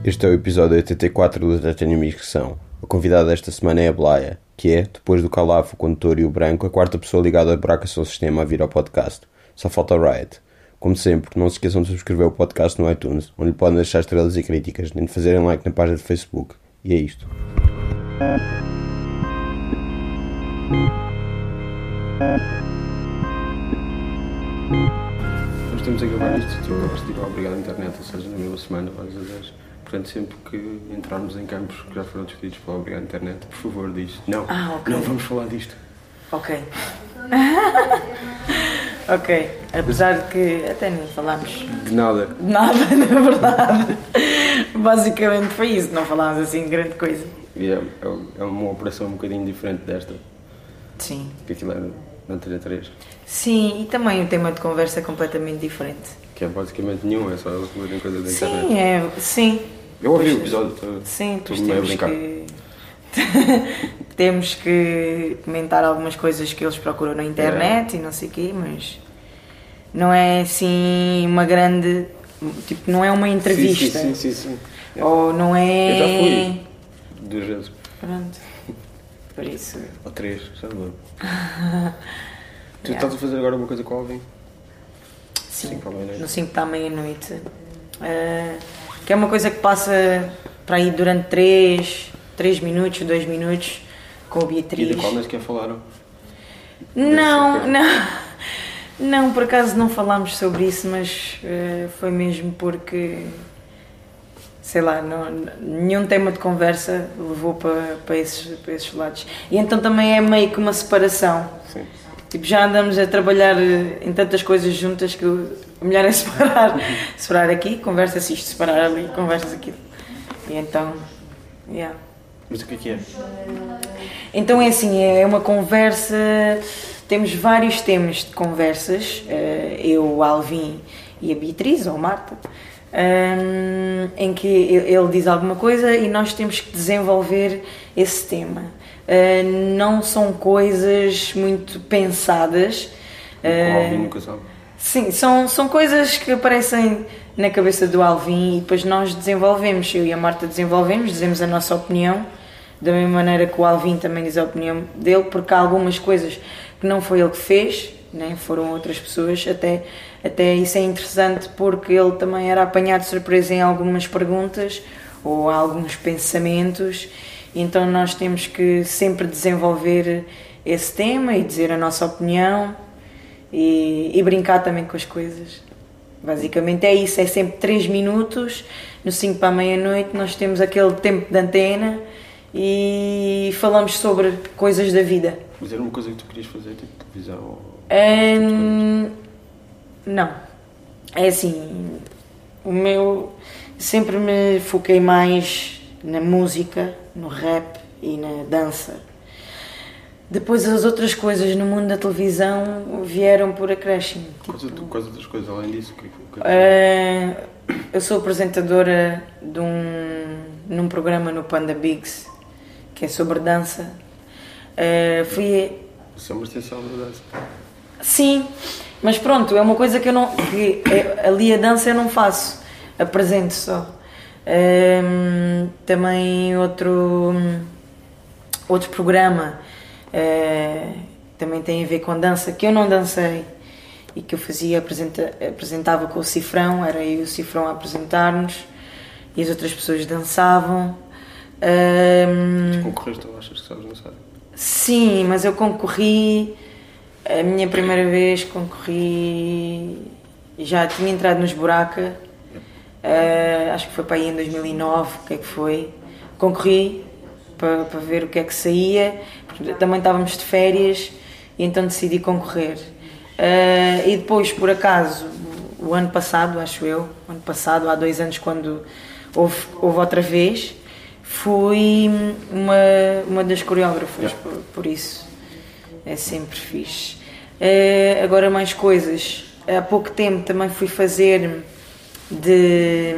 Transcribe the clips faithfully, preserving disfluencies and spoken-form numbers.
Este é o episódio oitenta e quatro do Já Tenho Micção. A convidada desta semana é a Blaia, que é, depois do Calafo, o Condutor e o Branco, a quarta pessoa ligada a Buraco ao sistema a vir ao podcast. Só falta o Riot. Como sempre, não se esqueçam de subscrever o podcast no iTunes, onde podem deixar estrelas e críticas, nem de fazerem like na página de Facebook. E é isto. Nós temos a gravar isto, tipo, a festival Obrigado Internet, ou seja, na mesma semana, várias vezes. Portanto, sempre que entrarmos em campos que já foram discutidos pela Obrigado Internet, por favor, diz. Não, ah, okay. não vamos falar disto. Ok. Ok. Apesar de que até nem falámos. De nada. De nada, na verdade. Basicamente foi isso, não falámos assim grande coisa. E é, é uma operação um bocadinho diferente desta. Sim. Que aquilo é na Antena três. Sim, e também o tema de conversa é completamente diferente. Que é basicamente nenhum, é só eles falarem coisas da internet. Sim, é. Sim. Eu ouvi o episódio todo. Sim, pois temos que... temos que comentar algumas coisas que eles procuram na internet é. E não sei o quê, mas não é assim uma grande... Tipo, não é uma entrevista. Sim, sim, sim, sim, sim. Ou não é... Eu já fui duas vezes. Pronto. Por isso... Ou três, já não lembro. Tu yeah. estás a fazer agora uma coisa com o Alvin? Sim, cinco à meia-noite. No cinco da meia-noite. Uh, que é uma coisa que passa para aí durante três, três minutos, dois minutos, com a Beatriz. E da qual nem sequer falaram? Não, não. Não, por acaso não falámos sobre isso, mas uh, foi mesmo porque... sei lá, não, nenhum tema de conversa levou para, para, esses, para esses lados. E então também é meio que uma separação. Sim. Tipo, já andamos a trabalhar em tantas coisas juntas que o melhor é separar. Separar aqui, conversa-se isto, separar ali, conversas aquilo. E então, yeah. Mas o que é que é? Então é assim, é uma conversa, temos vários temas de conversas, eu, o Alvin e a Beatriz, ou a Marta, Um, em que ele diz alguma coisa e nós temos que desenvolver esse tema. Uh, não são coisas muito pensadas. Uh, o Alvin nunca sabe. Sim, são, são coisas que aparecem na cabeça do Alvin e depois nós desenvolvemos, eu e a Marta desenvolvemos, dizemos a nossa opinião, da mesma maneira que o Alvin também diz a opinião dele, porque há algumas coisas que não foi ele que fez, nem foram outras pessoas, até, até isso é interessante porque ele também era apanhado de surpresa em algumas perguntas ou alguns pensamentos, então nós temos que sempre desenvolver esse tema e dizer a nossa opinião e, e brincar também com as coisas. Basicamente é isso, é sempre três minutos, no cinco para a meia-noite nós temos aquele tempo de antena e falamos sobre coisas da vida. Mas era uma coisa que tu querias fazer, tipo televisão? Ou... Um, não, é assim, o meu, sempre me foquei mais na música, no rap e na dança. Depois as outras coisas no mundo da televisão vieram por acréscimo. Tipo, quais outras coisas além disso? Que, que... Uh, eu sou apresentadora de um, num programa no Panda Bigs, que é sobre dança. Uh, fui... Isso é uma extensão da dança. Sim, mas pronto, é uma coisa que eu não... Que é, ali a dança eu não faço, apresento só. Um, também outro, outro programa uh, também tem a ver com dança, que eu não dancei e que eu fazia, apresenta, apresentava com o Cifrão, era eu e o Cifrão a apresentar-nos e as outras pessoas dançavam. Um, Tu concorreste ou achas que sabes dançar? Sim, mas eu concorri... A minha primeira vez concorri, já tinha entrado nos Buraca, uh, acho que foi para aí em dois mil e nove, o que é que foi, concorri para, para ver o que é que saía, porque também estávamos de férias e então decidi concorrer. Uh, e depois, por acaso, o ano passado, acho eu, ano passado, há dois anos, quando houve, houve outra vez, fui uma, uma das coreógrafas, por, por isso. É sempre fixe. Uh, agora mais coisas. Há pouco tempo também fui fazer de...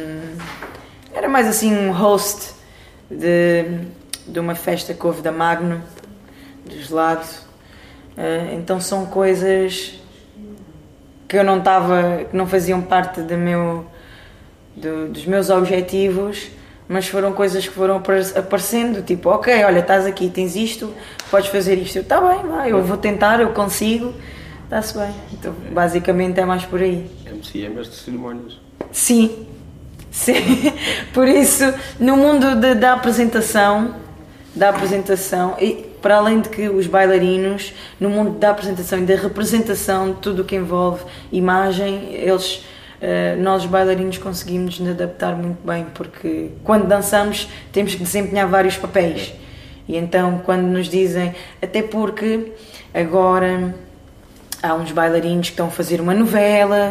Era mais assim um host de, de uma festa que houve da Magno, de gelado. Uh, então são coisas que eu não estava, que não faziam parte do meu, do, dos meus objetivos, mas foram coisas que foram aparecendo, tipo, ok, olha, estás aqui, tens isto, podes fazer isto. Eu, tá bem, vai, eu vou tentar, eu consigo, está-se bem. Então, basicamente é mais por aí. M C é mestre de cerimónias. Sim, sim. Por isso, no mundo de, da apresentação, da apresentação, e para além de que os bailarinos, no mundo da apresentação e da representação de tudo o que envolve imagem, eles... Uh, nós bailarinos conseguimos nos adaptar muito bem, porque quando dançamos temos que desempenhar vários papéis, e então quando nos dizem, até porque agora há uns bailarinos que estão a fazer uma novela,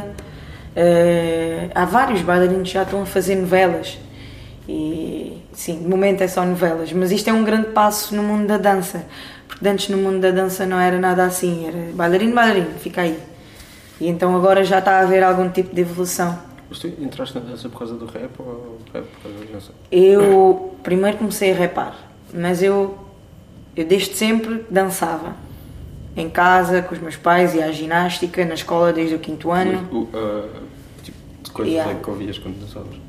uh, há vários bailarinos que já estão a fazer novelas, e sim, de momento é só novelas, mas isto é um grande passo no mundo da dança, porque antes no mundo da dança não era nada assim, era bailarino, bailarino, fica aí. E então agora já está a haver algum tipo de evolução. Mas tu entraste na dança por causa do rap ou rap por causa da dança? Eu primeiro comecei a rapar, mas eu, eu desde sempre dançava. Em casa, com os meus pais, ia à ginástica, na escola desde o quinto ano. O, uh, tipo de coisas yeah. é que ouvias quando dançavas?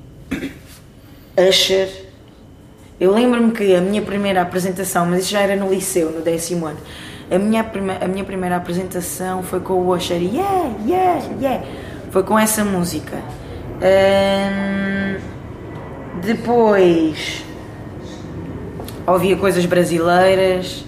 Usher. Eu lembro-me que a minha primeira apresentação, mas isso já era no liceu, no décimo ano. A minha, prima, a minha primeira apresentação foi com o Usher, yeah, yeah, yeah, foi com essa música. Um, depois ouvia coisas brasileiras,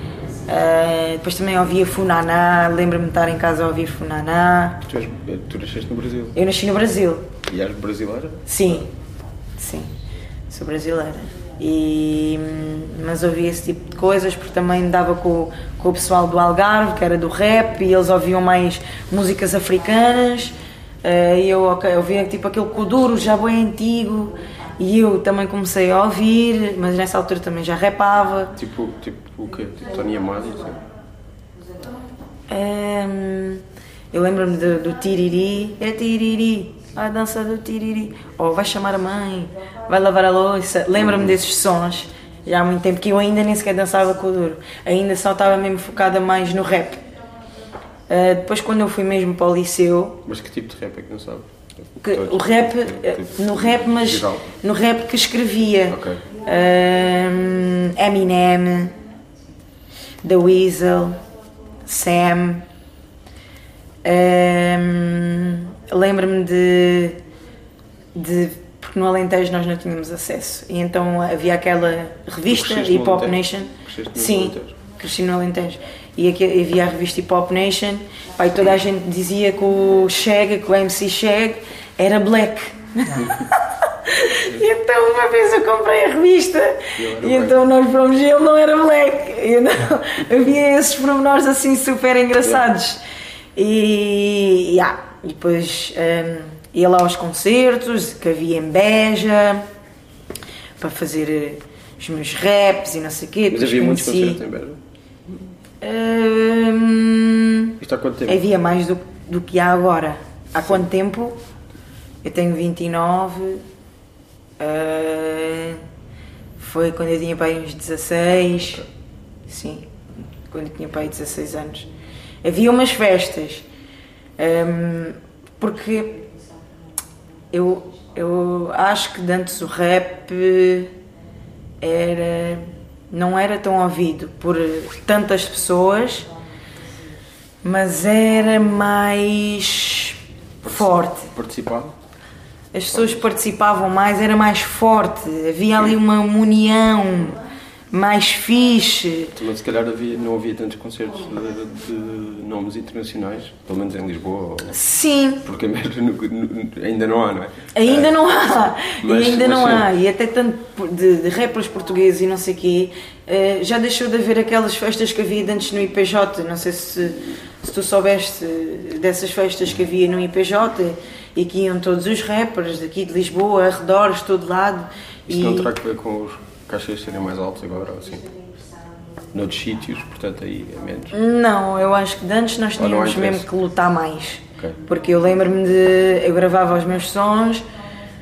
uh, depois também ouvia Funaná, lembro-me de estar em casa a ouvir Funaná. Tu, és, tu nasceste no Brasil? Eu nasci no Brasil. E és brasileira? Sim, sim, sou brasileira. E, mas ouvia esse tipo de coisas porque também dava com, com o pessoal do Algarve, que era do rap, e eles ouviam mais músicas africanas, uh, e eu okay, ouvia tipo aquele Kuduro já bem antigo, e eu também comecei a ouvir, mas nessa altura também já rapava. Tipo, tipo o quê? Tipo Tony Amado? Um, eu lembro-me do, do Tiriri, é Tiriri, a dança do Tiriri, ou vai chamar a mãe, vai lavar a louça. Lembro-me desses sons, já há muito tempo, que eu ainda nem sequer dançava com o duro, ainda só estava mesmo focada mais no rap. Uh, depois, quando eu fui mesmo para o liceu... Mas que tipo de rap é que dançava? Que, o rap, tipo, no rap, mas geral. No rap que escrevia. Okay. Uh, Eminem, The Weasel, Sam... Um, lembro-me de, de porque no Alentejo nós não tínhamos acesso, e então havia aquela revista Hip Hop Nation. Sim, cresci no Alentejo, e aqui havia a revista Hip Hop Nation, pá, e toda a gente dizia que o Chega, que o M C Chega era black. E então uma vez eu comprei a revista e então nós fomos e ele não era black, e então, havia esses pormenores assim super engraçados. E, yeah, e depois um, ia lá aos concertos que havia em Beja para fazer os meus raps e não sei o quê. Mas havia muitos concertos em Beja? Um, Isto há quanto tempo? Havia mais do, do que há agora. Há quanto tempo? Eu tenho vinte e nove, uh, foi quando eu tinha para aí uns dezasseis, okay. Sim, quando eu tinha para aí dezasseis anos. Havia umas festas, um, porque eu, eu acho que antes o rap era, não era tão ouvido por tantas pessoas, mas era mais forte. Participava? As pessoas participavam mais, era mais forte, havia ali uma união mais fixe. Mas se calhar havia, não havia tantos concertos de, de nomes internacionais, pelo menos em Lisboa. Ou... Sim. Porque mesmo no, no, ainda não há, não é? Ainda é. não há. Mas, e ainda mas não sim. há. E até tanto de, de rappers portugueses e não sei o quê, já deixou de haver aquelas festas que havia antes no I P J. Não sei se, se tu soubeste dessas festas que havia no I P J e que iam todos os rappers daqui de Lisboa, arredores, todo lado. Isso e... não terá que ver com os cachês serem mais altos agora, assim? Noutros sítios, portanto aí é menos? Não, eu acho que de antes nós tínhamos mesmo que lutar mais. Okay. Porque eu lembro-me de... eu gravava os meus sons,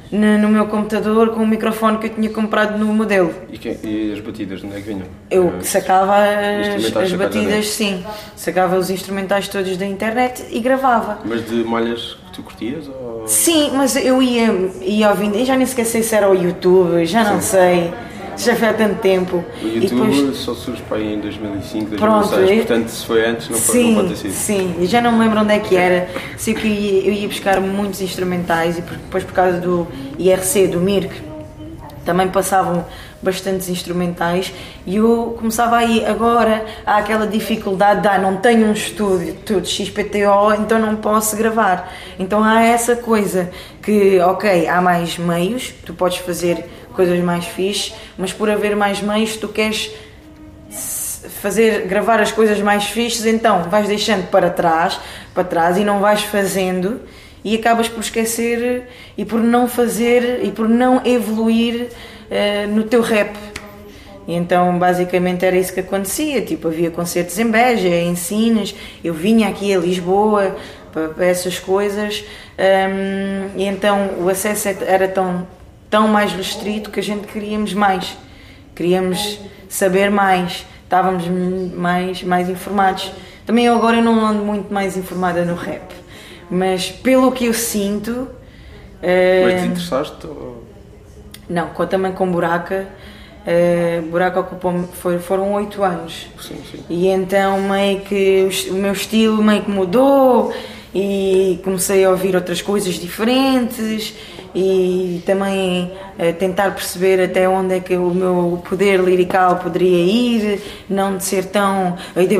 no, no meu computador com o microfone que eu tinha comprado no modelo. E, que, e as batidas, onde é que vinham? Eu Uh, sacava as, instrumentais as sacados batidas, já sim. Sacava os instrumentais todos da internet e gravava. Mas de malhas que tu curtias? Ou... Sim, mas eu ia, ia ouvindo, e já nem sequer sei se era o YouTube, já não Sim. sei, já foi há tanto tempo. O YouTube e depois, só surge para aí em dois mil e cinco, dois mil e seis, Pronto, eu- portanto se foi antes não, foi, sim, não pode ter sido. sim, e já não me lembro onde é que era. Sei que eu ia, eu ia buscar muitos instrumentais e por- depois por causa do I R C, do M I R C, também passavam bastantes instrumentais e eu começava aí, agora há aquela dificuldade de ah, não tenho um estúdio tudo X P T O, então não posso gravar. Então há essa coisa que, ok, há mais meios, tu podes fazer coisas mais fixe, mas por haver mais meios tu queres fazer, gravar as coisas mais fixes, então vais deixando para trás, para trás e não vais fazendo e acabas por esquecer e por não fazer e por não evoluir uh, no teu rap. E então basicamente era isso que acontecia, tipo, havia concertos em Beja, em Sines, eu vinha aqui a Lisboa para, para essas coisas, um, e então o acesso era tão, tão mais restrito que a gente queríamos mais, queríamos saber mais, estávamos mais, mais informados. Também eu agora não ando muito mais informada no rap, mas pelo que eu sinto... Mas uh, desinteressaste? Ou... Não, com- também com Buraca. Uh, Buraca ocupou foi, foram oito anos. Sim, sim. E então meio que o, es- o meu estilo meio que mudou e comecei a ouvir outras coisas diferentes e também a tentar perceber até onde é que o meu poder lirical poderia ir, não de ser tão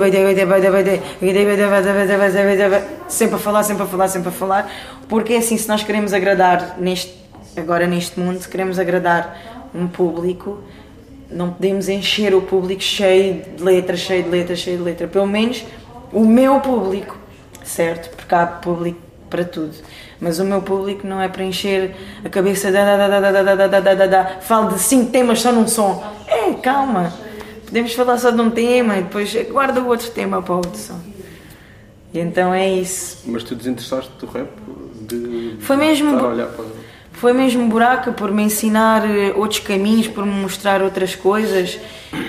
sempre a falar, sempre a falar, sempre a falar, porque assim, se nós queremos agradar neste, agora neste mundo, se queremos agradar um público, não podemos encher o público cheio de letras, cheio de letras, cheio de letras. Pelo menos o meu público, certo? Porque há público para tudo. Mas o meu público não é para encher a cabeça da da da da da da da da da da. Falo de cinco temas só num som. É, calma. Podemos falar só de um tema e depois guarda o outro tema para o outro som. E então é isso. Mas tu desinteressaste do rap? De, Foi mesmo- de estar a olhar para... Foi mesmo Buraca por me ensinar outros caminhos, por me mostrar outras coisas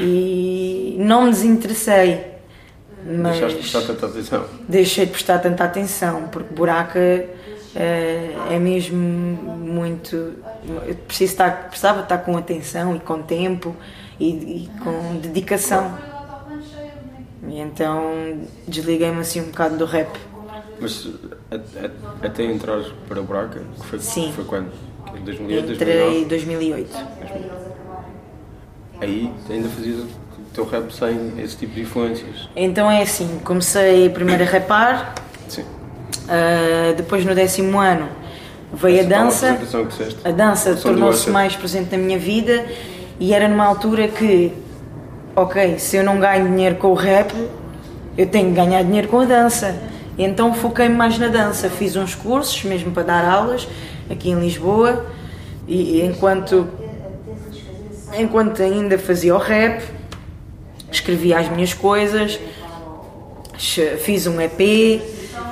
e não me desinteressei. Mas Deixaste de prestar tanta atenção? deixei de prestar tanta atenção, porque Buraca eh, é mesmo muito... Eu preciso estar, precisava estar com atenção e com tempo e, e com dedicação. E então desliguei-me assim um bocado do rap. Mas a- a- até entrar para o Buraca, que foi, Sim. foi quando? Que dois mil e oito, Entrei em dois mil e nove? dois mil e oito. Aí ainda fazias o teu rap sem esse tipo de influências? Então é assim, comecei primeiro a rapar, Sim. uh, depois no décimo ano veio a Essa tal dança. apresentação que disseste. A dança O som do tornou-se Usher. mais presente na minha vida e era numa altura que, ok, se eu não ganho dinheiro com o rap, eu tenho que ganhar dinheiro com a dança. E então foquei-me mais na dança, fiz uns cursos mesmo para dar aulas aqui em Lisboa e enquanto, enquanto ainda fazia o rap, escrevia as minhas coisas, fiz um E P,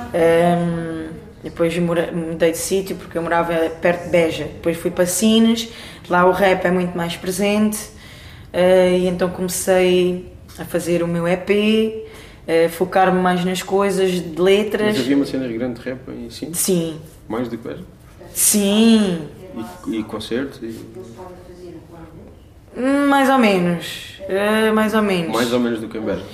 um, depois mora- mudei de sítio porque eu morava perto de Beja, depois fui para Sines, lá o rap é muito mais presente, uh, e então comecei a fazer o meu E P, uh, focar-me mais nas coisas de letras. Mas havia uma cena grande de rap em si? Sim, Mais do que Beja? sim, E, e concertos? E... mais ou menos, uh, mais ou menos. Mais ou menos do que em Beja?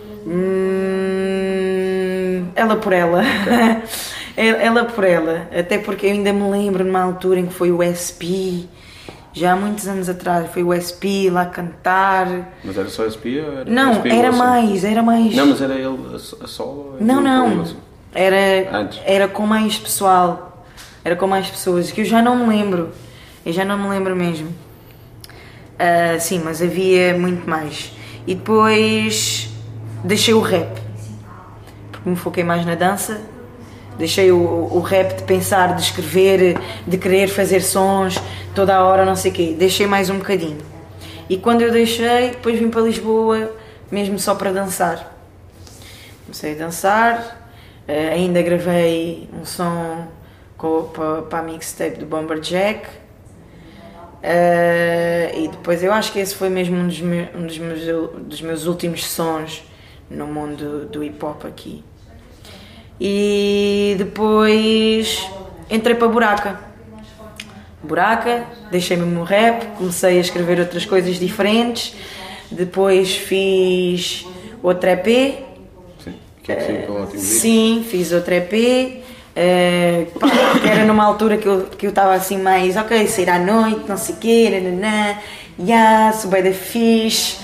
Hum, ela por ela. Ela por ela. Até porque eu ainda me lembro numa altura em que foi o S P, já há muitos anos atrás, foi o S P lá cantar. Mas era só S P ou era Não, S P era Wilson? mais, era mais. Não, mas era ele a, a solo? ou Não, aquilo com o não. Wilson? Era, Antes. era com mais pessoal. Era com mais pessoas, que eu já não me lembro. Eu já não me lembro mesmo. Ah, sim, mas havia muito mais. E depois deixei o rap, porque me foquei mais na dança. Deixei o, o rap de pensar, de escrever, de querer fazer sons toda a hora, não sei o quê. Deixei mais um bocadinho. E quando eu deixei, depois vim para Lisboa, mesmo só para dançar. Comecei a dançar, eh, ainda gravei um som para, para a mixtape do Bomberjack. Uh, e depois eu acho que esse foi mesmo um dos meus, um dos meus, dos meus últimos sons no mundo do hip hop aqui. E depois entrei para Buraca. Buraca, deixei mesmo o rap, comecei a escrever outras coisas diferentes. Depois fiz outra E P. Sim, que é sempre um ótimo. Sim, fiz outra E P. Uh, pá, que era numa altura que eu que eu estava assim mais, ok, sair à noite, não sei o quê, nananã, yeah, sou bem da fixe,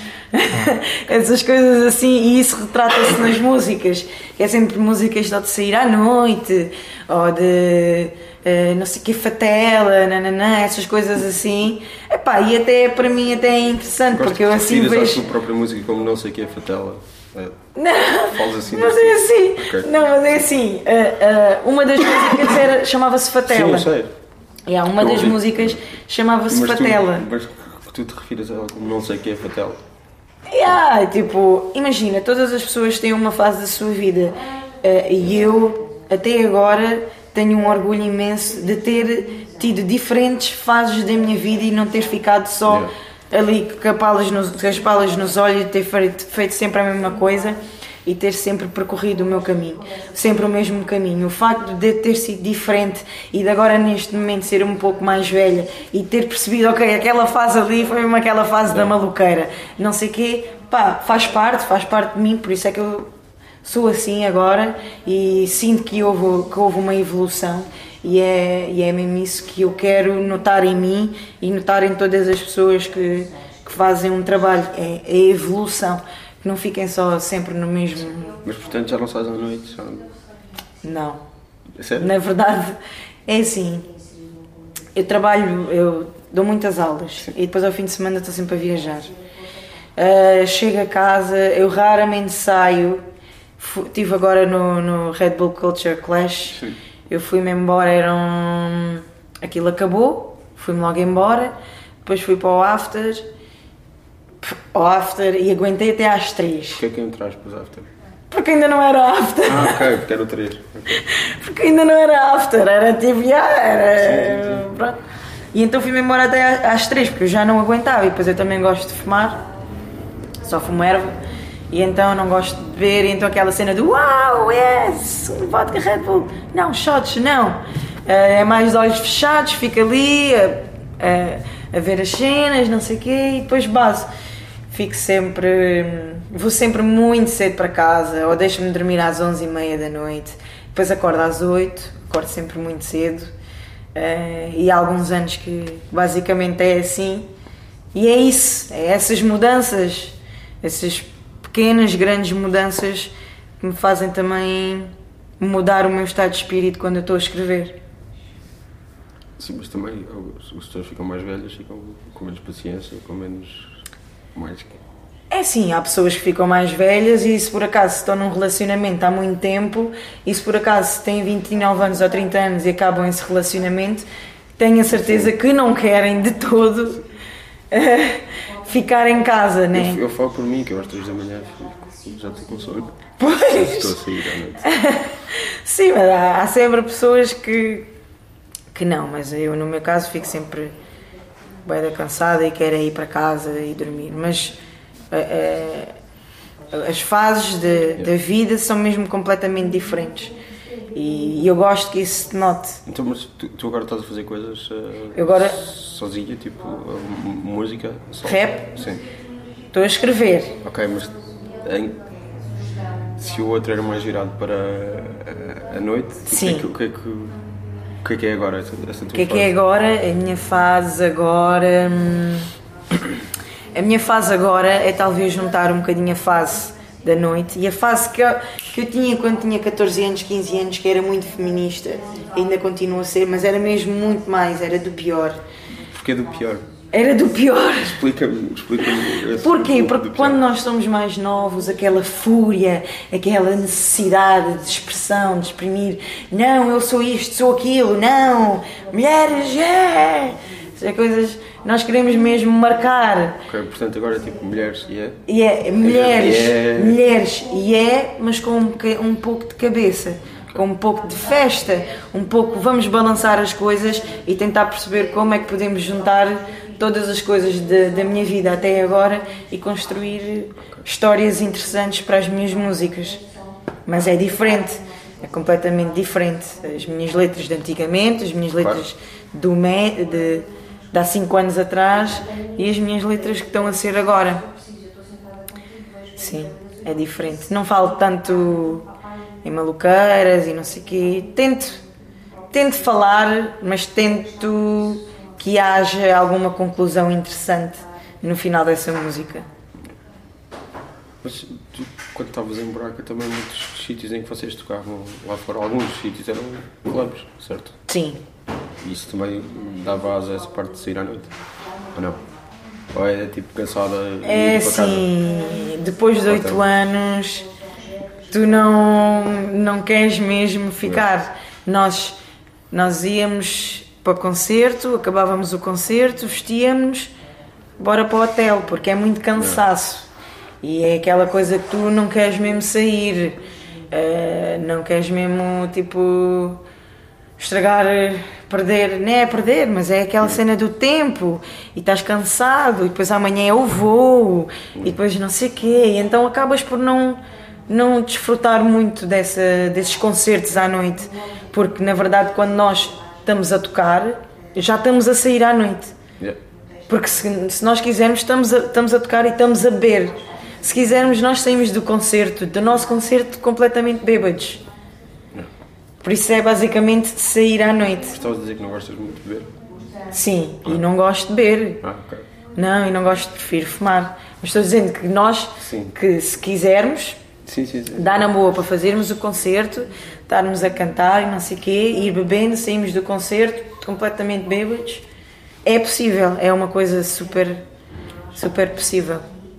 essas coisas assim, e isso retrata-se nas músicas, que é sempre músicas de sair à noite, ou de uh, não sei o quê, fatela, nananã, essas coisas assim. Epá, e até para mim até é interessante, Gosto porque eu assim vejo... vejo... a tua própria música como não sei o que é fatela. É. Não, assim mas é assim, okay. não, mas é assim, uh, uh, uma das músicas era, chamava-se Fatela. Sim, eu sei. Yeah, uma eu das ouvi. músicas chamava-se mas Fatela. Tu, mas que tu te refires a ela como não sei o que é fatela. Yeah, tipo, imagina, todas as pessoas têm uma fase da sua vida uh, e eu, até agora, tenho um orgulho imenso de ter tido diferentes fases da minha vida e não ter ficado só... Yeah. Ali com as palas nos, com as palas nos olhos, ter feito, feito sempre a mesma coisa e ter sempre percorrido o meu caminho, sempre o mesmo caminho. O facto de ter sido diferente e de agora neste momento ser um pouco mais velha e ter percebido, ok, aquela fase ali foi mesmo aquela fase da maluqueira, não sei o quê, pá, faz parte, faz parte de mim, por isso é que eu sou assim agora e sinto que houve, que houve uma evolução. E é, e é mesmo isso que eu quero notar em mim e notar em todas as pessoas que, que fazem um trabalho, é a evolução, que não fiquem só sempre no mesmo... Mas portanto já não sais à noite? Já... Não. É sério? Na verdade, é assim, eu trabalho, eu dou muitas aulas. Sim. E depois ao fim de semana estou sempre a viajar. Uh, chego a casa, eu raramente saio, estive agora no, no Red Bull Culture Clash. Sim. Eu fui-me embora, era um... aquilo acabou, fui-me logo embora, depois fui para o after, ao after e aguentei até às três. Porquê é que entraste para os after? Porque ainda não era after. Ah, ok, porque era o três. Okay. Porque ainda não era after, era tipo, yeah, era... Sim, sim, sim. Pronto. E então fui-me embora até às três, porque eu já não aguentava, e depois eu também gosto de fumar, só fumo erva. E então não gosto de beber, e então aquela cena do uau, yes, um vodka Red Bull. Não, shots, não. Uh, é mais de olhos fechados, fica ali a, a, a ver as cenas, não sei o quê, e depois base. Fico sempre, vou sempre muito cedo para casa, ou deixo-me dormir às onze e meia da noite, depois acordo às oito, acordo sempre muito cedo. Uh, e há alguns anos que basicamente é assim. E é isso, é essas mudanças, essas pequenas, grandes mudanças que me fazem também mudar o meu estado de espírito quando eu estou a escrever. Sim, mas também as pessoas ficam mais velhas, ficam com menos paciência, com menos... mais... É sim, há pessoas que ficam mais velhas e se por acaso estão num relacionamento há muito tempo e se por acaso têm vinte e nove anos ou trinta anos e acabam esse relacionamento, tenho a certeza sim. que não querem de todo uh, ficar em casa, né? Eu, eu falo por mim, que eu às três da manhã fico, já estou com sono. Pois! Estou a sair à noite. Sim, mas há, há sempre pessoas que, que não, mas eu no meu caso fico sempre bem cansada e quero ir para casa e dormir, mas uh, uh, as fases de, yeah. da vida são mesmo completamente diferentes. E eu gosto que isso se note. Então, mas tu, tu agora estás a fazer coisas uh, eu agora, sozinha, tipo uh, música? Só, rap? Sim. Estou a escrever. Ok, mas em, se o outro era mais virado para a, a noite, sim. O que é que, o que é que é agora essa, essa tua O que é fase? que é agora? A minha fase agora... Hum, a minha fase agora é talvez juntar um bocadinho a fase da noite e a fase que eu, que eu tinha quando tinha catorze anos, quinze anos, que era muito feminista, ainda continua a ser, mas era mesmo muito mais, era do pior. Porquê do pior? Era do pior. Explica-me, explica-me. Porquê? Porque quando nós somos mais novos, aquela fúria, aquela necessidade de expressão, de exprimir, não, eu sou isto, sou aquilo, não, mulheres, é! Essas coisas... Nós queremos mesmo marcar. Ok, portanto agora é tipo mulheres e é? E é, mulheres, é... mulheres e é, mas com um, um pouco de cabeça. com um pouco de festa, um pouco vamos balançar as coisas e tentar perceber como é que podemos juntar todas as coisas de, da minha vida até agora e construir histórias interessantes para as minhas músicas. Mas é diferente, é completamente diferente. As minhas letras de antigamente, as minhas letras do me, de, de há cinco anos atrás e as minhas letras que estão a ser agora. Sim, é diferente. Não falo tanto em maluqueiras e não sei o quê. Tento, tento falar, mas tento que haja alguma conclusão interessante no final dessa música. Mas tu, quando estavas em Buraca, também muitos sítios em que vocês tocavam lá fora, alguns sítios eram clubes, certo? Sim. E isso também dava asa a essa parte de sair à noite? Ou não? Ou é tipo cansada e É ir para casa? assim, depois de oito anos, tu não, não queres mesmo ficar. Nós, nós íamos para o concerto, acabávamos o concerto, vestíamos, bora para o hotel, porque é muito cansaço. E é aquela coisa que tu não queres mesmo sair, uh, não queres mesmo, tipo, estragar, perder, não é perder, mas é aquela cena do tempo, e estás cansado, e depois amanhã é o voo, e depois não sei o quê, e então acabas por não, não desfrutar muito dessa, desses concertos à noite, porque na verdade quando nós estamos a tocar, já estamos a sair à noite. Yeah. Porque se, se nós quisermos, estamos a, estamos a tocar e estamos a beber. Se quisermos, nós saímos do concerto, do nosso concerto, completamente bêbados. Yeah. Por isso é basicamente sair à noite. Estavas a dizer que não gostas muito de beber? Sim, e não gosto de beber. Ah, ok. Não, e não gosto, prefiro fumar. Mas estou dizendo que nós, Sim. que se quisermos, Sim, sim, sim. dá na boa para fazermos o concerto, estarmos a cantar e não sei o quê, ir bebendo, saímos do concerto completamente bêbados. É possível, é uma coisa super, super possível.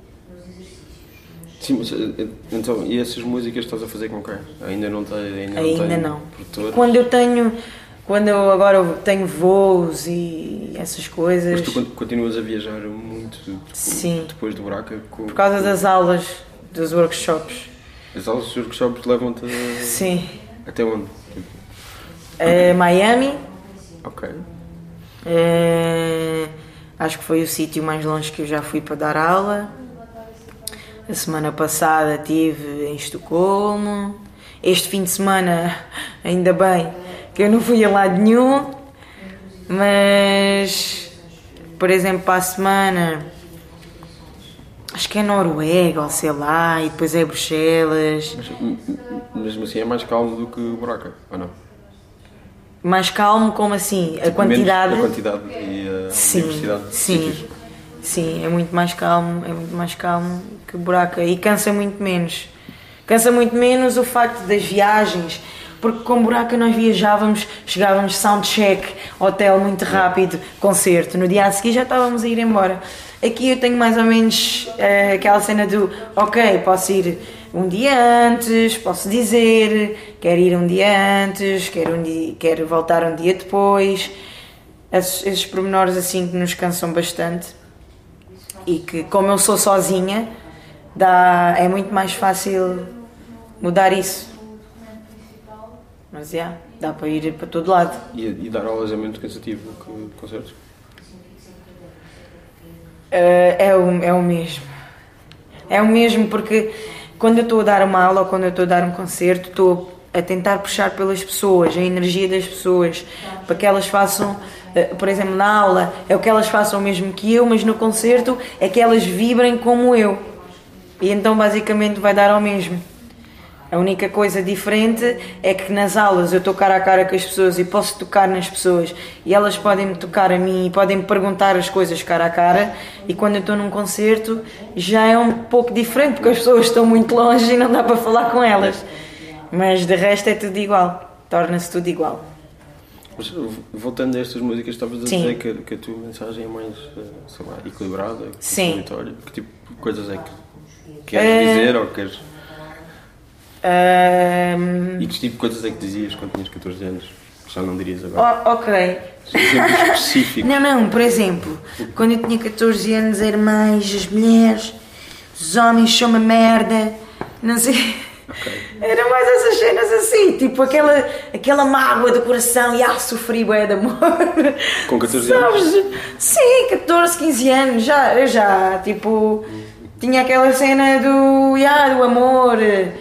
Sim, mas então, e essas músicas estás a fazer com quem? Ainda não tem, ainda, Ainda não. Tem não. produtores? Quando eu tenho, quando eu agora tenho voos e essas coisas, Mas tu continuas a viajar muito tipo, Sim. depois do Buraca? Com, por causa das aulas, dos workshops. As aulas dos workshops levam-te a... Sim. Até onde? Uh, Miami. Ok. Uh, acho que foi o sítio mais longe que eu já fui para dar aula. A semana passada estive em Estocolmo. Este fim de semana, ainda bem que eu não fui a lado nenhum. Mas, por exemplo, para a semana, acho que é Noruega, ou sei lá, e depois é Bruxelas. Mas mesmo assim é mais calmo do que o Buraca, ou não? Mais calmo, como assim? A Tipo, quantidade? menos a quantidade e a Sim, diversidade de sim, sítios. sim, é muito mais calmo, é muito mais calmo que Buraca e cansa muito menos. Cansa muito menos o facto das viagens, porque com Buraca nós viajávamos, chegávamos soundcheck, hotel muito rápido, concerto, no dia a seguir já estávamos a ir embora. Aqui eu tenho mais ou menos uh, aquela cena do, ok, posso ir um dia antes, posso dizer, quero ir um dia antes, quero, um dia, quero voltar um dia depois. Esses, esses pormenores assim que nos cansam bastante e que, como eu sou sozinha, dá, é muito mais fácil mudar isso. Mas já, yeah, dá para ir para todo lado. E, e dar aulas é muito cansativo que concertos? Uh, é, o, é o mesmo. É o mesmo porque quando eu estou a dar uma aula ou quando eu estou a dar um concerto, estou a tentar puxar pelas pessoas, a energia das pessoas, para que elas façam, uh, por exemplo, na aula, é o que elas façam o mesmo que eu, mas no concerto é que elas vibrem como eu. E então basicamente vai dar ao mesmo. A única coisa diferente é que nas aulas eu estou cara a cara com as pessoas e posso tocar nas pessoas e elas podem me tocar a mim e podem me perguntar as coisas cara a cara, e quando eu estou num concerto já é um pouco diferente porque as pessoas estão muito longe e não dá para falar com elas, mas de resto é tudo igual, torna-se tudo igual. Mas voltando a estas músicas, estavas a Sim. dizer que, que a tua mensagem é mais, sei lá, equilibrada, Sim. que tipo de coisas é que queres é... dizer ou queres... Um... E que tipo de coisas é que dizias quando tinhas catorze anos? Já não dirias agora? Oh, ok. Exemplos específicos. Não, não, por exemplo, quando eu tinha catorze anos era mais as mulheres, os homens são uma merda, não sei. Okay. Era mais essas cenas assim, tipo aquela, aquela mágoa do coração e ah, sofri bué de amor. Com catorze Sabes? anos? Sim, catorze, quinze anos, já, eu já, tipo, tinha aquela cena do, yeah, do amor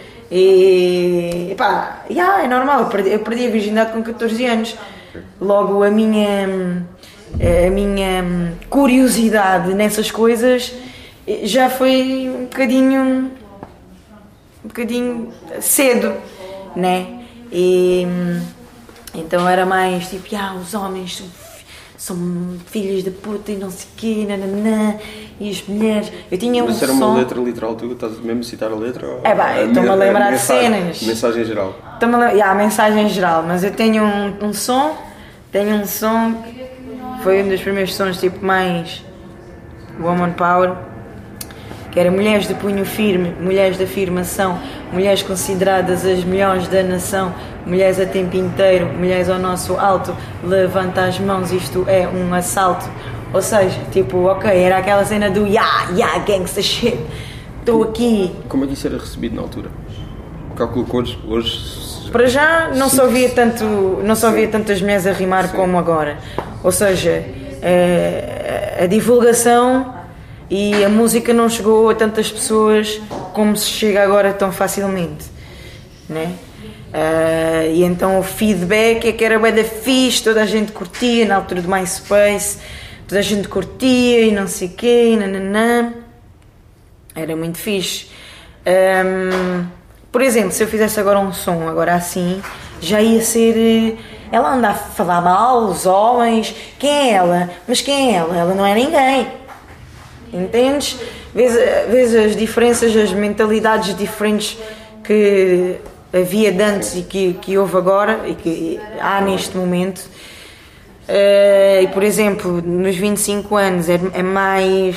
e, pá, yeah, é normal, eu perdi, eu perdi a virgindade com catorze anos. Logo a minha, a minha curiosidade nessas coisas já foi um bocadinho, um bocadinho cedo, né? E então era mais tipo, ah, os homens são, são filhos da puta e não sei o quê, nananã, e as mulheres. Eu tinha um Mas era som... uma letra literal, tu estás mesmo a citar a letra? Ou... É pá, eu estou-me a lembrar de cenas. Mensagem geral. Estou-me a lembrar, yeah, mensagem geral, mas eu tenho um, um som, tenho um som, foi um dos primeiros sons tipo mais woman power, que era mulheres de punho firme, mulheres de afirmação, mulheres consideradas as melhores da nação, mulheres a tempo inteiro, mulheres ao nosso alto, levanta as mãos, isto é um assalto. Ou seja, tipo, ok, era aquela cena do yeah, yeah, gangsta shit, estou aqui. Como é que isso era recebido na altura? Calculo que hoje... hoje... Para já não Sim. só via tanto, não só via tantas mulheres a rimar Sim. como agora. Ou seja, a, a divulgação e a música não chegou a tantas pessoas como se chega agora tão facilmente, né? Uh, e então o feedback é que era bué da fixe, toda a gente curtia na altura do MySpace, toda a gente curtia e não sei o quê, nananã. Era muito fixe. Um, por exemplo, se eu fizesse agora um som, agora assim, já ia ser... Ela anda a falar mal, os homens, quem é ela? Mas quem é ela? Ela não é ninguém. Entendes? Vês, vês as diferenças, as mentalidades diferentes que havia de antes e que, que houve agora e que há neste momento. Uh, e, por exemplo, nos vinte e cinco anos é, é mais...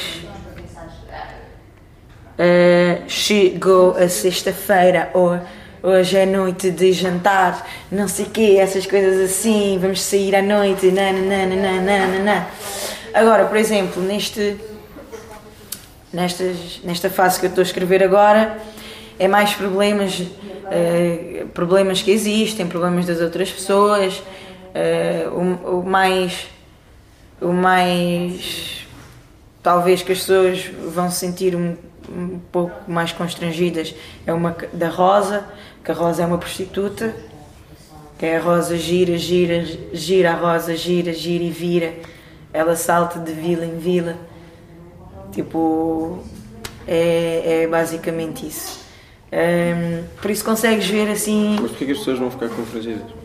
Uh, chegou a sexta-feira ou hoje é noite de jantar, não sei o quê, essas coisas assim, vamos sair à noite, nananana. Agora, por exemplo, neste, nestas, nesta fase que eu estou a escrever agora, é mais problemas, uh, problemas que existem, problemas das outras pessoas, uh, o, o mais, o mais, talvez que as pessoas vão se sentir um um pouco mais constrangidas é uma da Rosa, que a Rosa é uma prostituta, que é a Rosa gira, gira, gira, a Rosa gira, gira e vira, ela salta de vila em vila, tipo, é, é basicamente isso. Um, por isso consegues ver assim... Mas porquê que as pessoas vão ficar constrangidas?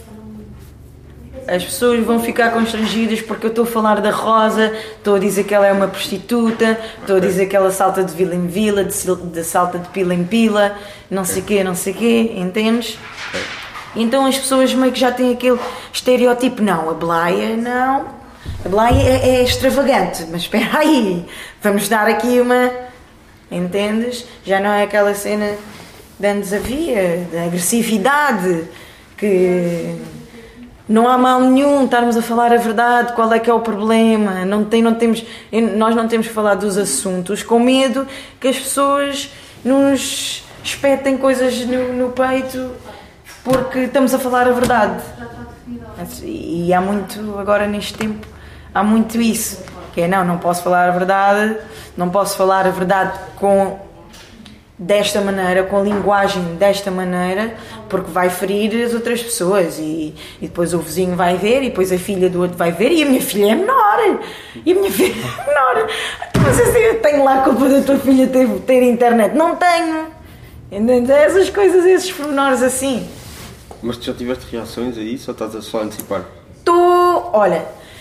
As pessoas vão ficar constrangidas porque eu estou a falar da Rosa, estou a dizer que ela é uma prostituta, estou a dizer que ela salta de vila em vila, de, de salta de pila em pila, não sei o quê, não sei o quê, entendes? Então as pessoas meio que já têm aquele estereótipo, não, a Blaia não, a Blaia é, é extravagante, mas espera aí, vamos dar aqui uma, entendes? Já não é aquela cena de antes havia, da agressividade, que... Não há mal nenhum estarmos a falar a verdade, qual é que é o problema, não tem, não temos, nós não temos que falar dos assuntos com medo que as pessoas nos espetem coisas no, no peito porque estamos a falar a verdade. E há muito, agora neste tempo, há muito isso, que é não, não posso falar a verdade, não posso falar a verdade com... desta maneira, com a linguagem desta maneira, porque vai ferir as outras pessoas e, e depois o vizinho vai ver e depois a filha do outro vai ver e a minha filha é menor e a minha filha é menor, mas assim, eu tenho lá a culpa da tua filha ter, ter internet, não tenho, entende? Essas coisas, esses pormenores assim. Mas tu já tiveste reações a isso ou estás a só antecipar? Tu, olha,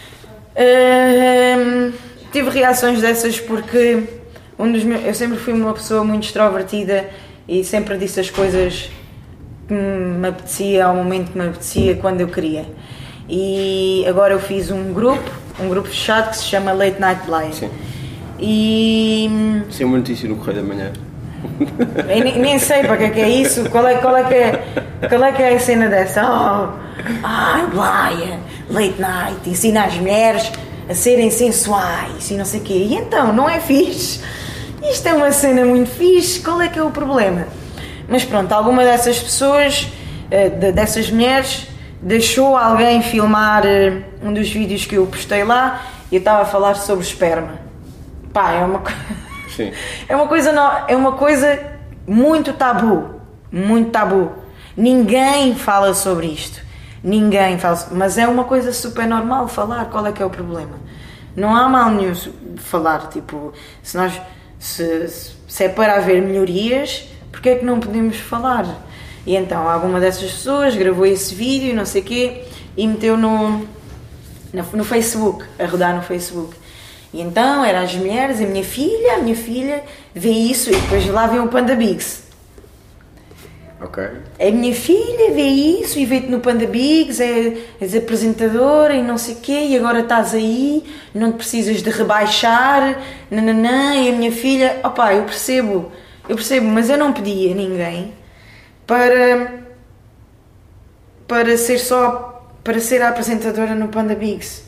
hum, tive reações dessas porque Um dos meus, eu sempre fui uma pessoa muito extrovertida e sempre disse as coisas que me apetecia, ao momento que me apetecia, quando eu queria. E agora eu fiz um grupo, um grupo fechado que se chama Late Night Blaia. Sim. E... Isso é uma notícia no Correio da Manhã. Eu nem, nem sei para que é que é isso, qual é, qual é, que, é, qual é que é a cena dessa? Oh, ai, Blaia, Late Night, ensina as mulheres a serem sensuais e não sei o quê. E então, não é fixe? Isto é uma cena muito fixe, qual é que é o problema? Mas pronto, alguma dessas pessoas, dessas mulheres, deixou alguém filmar um dos vídeos que eu postei lá e eu estava a falar sobre esperma. Pá, é uma, Sim. é uma coisa, é uma coisa muito tabu, muito tabu. Ninguém fala sobre isto, ninguém fala, mas é uma coisa super normal falar. Qual é que é o problema? Não há mal nenhum de falar, tipo, se nós, se, se é para haver melhorias, porque é que não podemos falar? E então alguma dessas pessoas gravou esse vídeo, não sei o quê, e meteu no, no, no Facebook, a rodar no Facebook. E então eram as mulheres, a minha filha, a minha filha vê isso e depois lá vem o Panda Bigs. Ok. A minha filha vê isso e vê-te no Panda Bigs, é, és apresentadora e não sei o quê, e agora estás aí, não te precisas de rebaixar, nananã, e a minha filha, opá, eu percebo, eu percebo, mas eu não pedi a ninguém para, para ser só, para ser a apresentadora no Panda Bigs.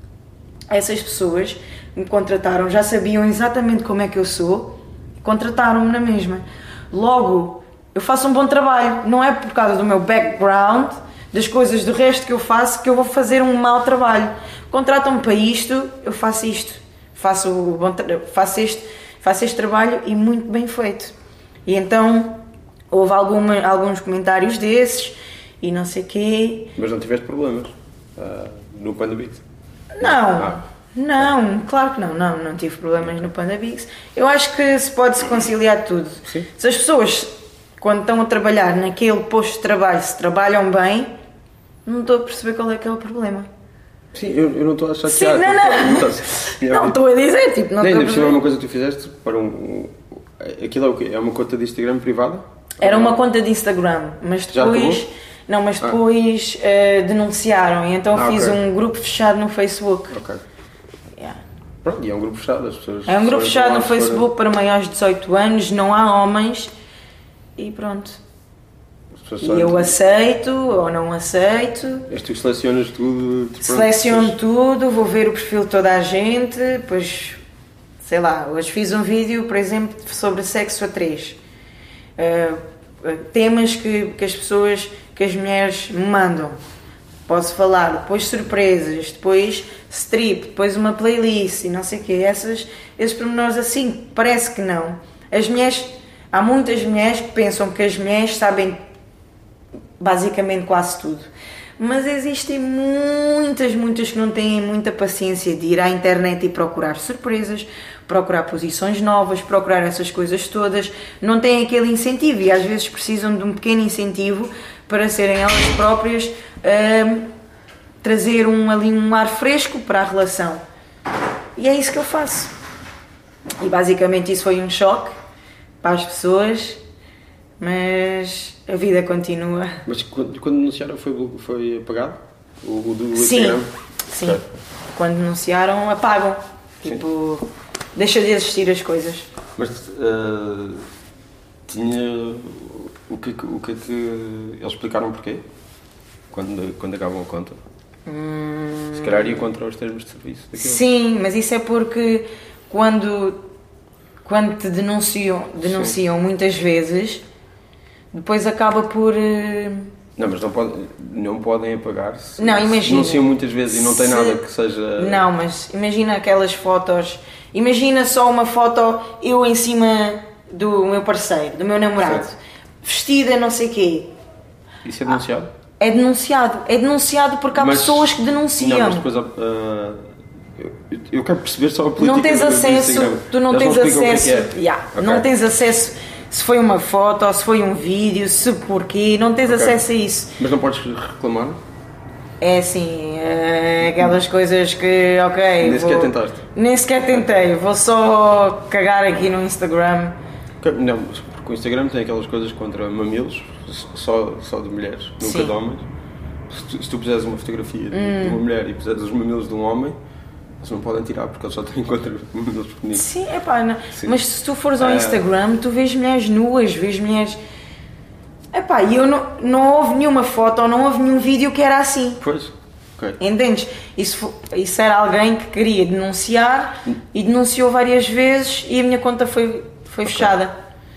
Essas pessoas me contrataram, já sabiam exatamente como é que eu sou, contrataram-me na mesma. Logo, eu faço um bom trabalho, não é por causa do meu background, das coisas do resto que eu faço, que eu vou fazer um mau trabalho. Contratam-me para isto, eu faço isto, faço, o bom tra- faço, este, faço este trabalho e muito bem feito. E então, houve alguma, alguns comentários desses e não sei o quê. Mas não tiveste problemas uh, no Panda Bigs? Não, Ah. não, claro que não, não, não tive problemas no Panda Bigs. Eu acho que se pode-se conciliar tudo. Sim. Se as pessoas, quando estão a trabalhar naquele posto de trabalho, se trabalham bem, não estou a perceber qual é que é o problema. Sim, eu, eu não estou a achar que Sim, há. não, não. Não, Não estou a dizer, tipo, não Nem, estou ainda a por cima é perceber. uma coisa que tu fizeste para um. um aquilo é o quê? É uma conta de Instagram privada? Era uma conta de Instagram, mas Já depois... acabou? Não, mas depois eh, denunciaram e então Ah, fiz ok. um grupo fechado no Facebook. Ok. Yeah. Pronto, e é um grupo fechado, as pessoas. É um grupo as pessoas fechado vão no lá se forem- Facebook para maiores de dezoito anos, não há homens e pronto. as pessoas E só- eu aceito ou não aceito, És tu que selecionas tudo. pronto, seleciono depois- tudo, vou ver o perfil de toda a gente, depois, sei lá, hoje fiz um vídeo, por exemplo, sobre sexo a três. Uh, temas que, que as pessoas, que as mulheres me mandam. Posso falar, depois surpresas, depois strip, depois uma playlist e não sei o quê. Essas, esses pormenores assim, parece que não. As mulheres, há muitas mulheres que pensam que as mulheres sabem basicamente quase tudo. Mas existem muitas, muitas que não têm muita paciência de ir à internet e procurar surpresas, procurar posições novas, procurar essas coisas todas. Não têm aquele incentivo e às vezes precisam de um pequeno incentivo para serem elas próprias hum, trazer um, ali um ar fresco para a relação. E é isso que eu faço. E basicamente isso foi um choque para as pessoas, mas a vida continua. Mas quando, quando anunciaram foi, foi apagado? O, o do Sim, Instagram? sim. Ok. Quando denunciaram, apagam. Tipo, deixa de existir as coisas. Mas uh, tinha. O que, o que é que. Eles explicaram porquê? Quando, quando acabam a conta? Hum... Se calhar ia contra os termos de serviço daquilo. Sim, mas isso é porque quando, quando te denunciam, denunciam muitas vezes, depois acaba por. uh, Não, mas não, pode, não podem apagar se, Não, se imagina. denunciam muitas vezes e não tem Se- nada que seja. Não, mas imagina aquelas fotos. Imagina só uma foto eu em cima do meu parceiro, do meu namorado, Certo. vestida não sei quê. Isso é denunciado? É denunciado. É denunciado porque há Mas- pessoas que denunciam. Não, mas depois. ah, eu, eu quero perceber só a política. Não tens do- do acesso, Instagram. tu não Eles tens explicam o que é acesso, que é. yeah, Ok. não tens acesso se foi uma foto, ou se foi um vídeo, se porquê, não tens Ok. acesso a isso. Mas não podes reclamar? É assim, é aquelas coisas que, ok, Nem vou- sequer tentaste? Nem sequer tentei, vou só cagar aqui no Instagram. Ok, não, mas porque o Instagram tem aquelas coisas contra mamilos, só, só de mulheres, nunca Sim. de homens. Se tu, se tu puseres uma fotografia de, Hum. de uma mulher e puseres os mamilos de um homem, eles não podem tirar porque eles só têm contra mamilos bonitos. Sim, epá, não- Sim. mas se tu fores ao É. Instagram, tu vês mulheres nuas, vês mulheres... Epá, e eu não, não houve nenhuma foto, ou não houve nenhum vídeo que era assim. Pois? Ok. Entendes? Isso, fo- isso era alguém que queria denunciar e denunciou várias vezes e a minha conta foi, foi fechada.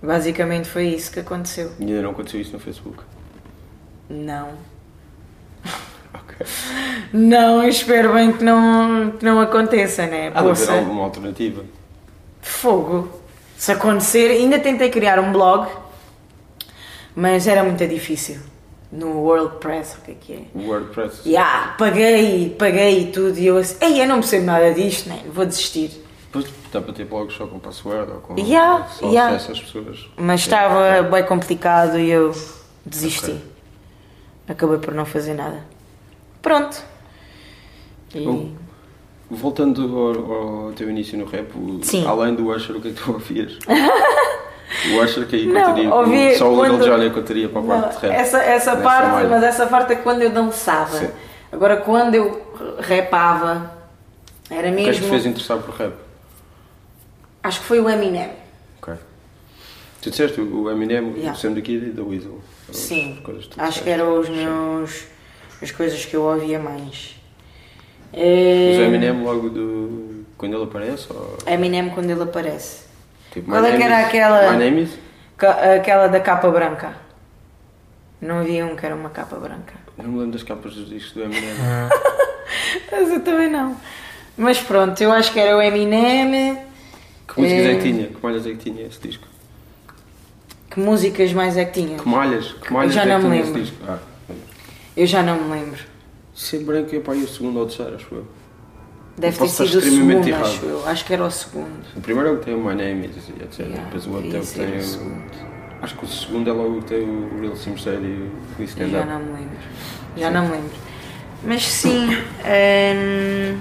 Basicamente foi isso que aconteceu. E ainda não aconteceu isso no Facebook? Não. Ok. Não, espero bem que não, que não aconteça, né? Há de haver Poça. alguma alternativa. Fogo. Se acontecer, ainda tentei criar um blog, mas era muito difícil. No WordPress, o que é que é? O WordPress. Yeah, paguei, paguei e tudo, e eu assim, ei, eu não percebo nada disto, né? Vou desistir. Depois dá para ter blogs só com password ou com Yeah, só yeah. acesso às pessoas. Mas estava bem complicado e eu desisti. Ok. Acabei por não fazer nada. Pronto. E... Oh. Voltando ao, ao teu início no rap, o- Sim. além do Usher, o que é que tu ouvias? O Usher que aí Não, contaria, ouvi só o quando- Little Johnny contaria para a Não, parte de rap. essa, essa Nessa parte, malha. mas essa parte é quando eu dançava. Sim. Agora quando eu rapava, era O que é que te mesmo. fez interessar por rap? Acho que foi o Eminem. Ok. Tu disseste o Eminem, Yeah. o Sam da Kid e The Weasel. As Sim, coisas que tu acho que disseste. eram os meus. as coisas que eu ouvia mais. Mas Eh, o Eminem logo do... quando ele aparece? Ou... Eminem quando ele aparece. Tipo, Qual My é que Name era is- aquela- My Name is? Ca- Aquela da capa branca. Não havia um que era uma capa branca. Eu não me lembro das capas dos discos do Eminem. Mas eu também não. Mas pronto, eu acho que era o Eminem. Que músicas é Eh, que tinha? Que malhas é que tinha esse disco? Que músicas mais é que tinha? Que malhas? Que malhas já é que não me tinha esse lembro. disco? Ah, Eu já não me lembro. sempre branco é para aí o segundo ou o terceiro, acho eu. Deve ter Posso estar sido o extremamente segundo, errado. acho eu. Acho que era o segundo. O primeiro é o que tem o My Name is, e etcétera. Yeah, Depois o outro é devia o que ser tem o o... segundo. Acho que o segundo é logo o que tem o Real Sincere e o Please Stand Já Up. não me lembro. Já não me lembro. Mas sim, hum,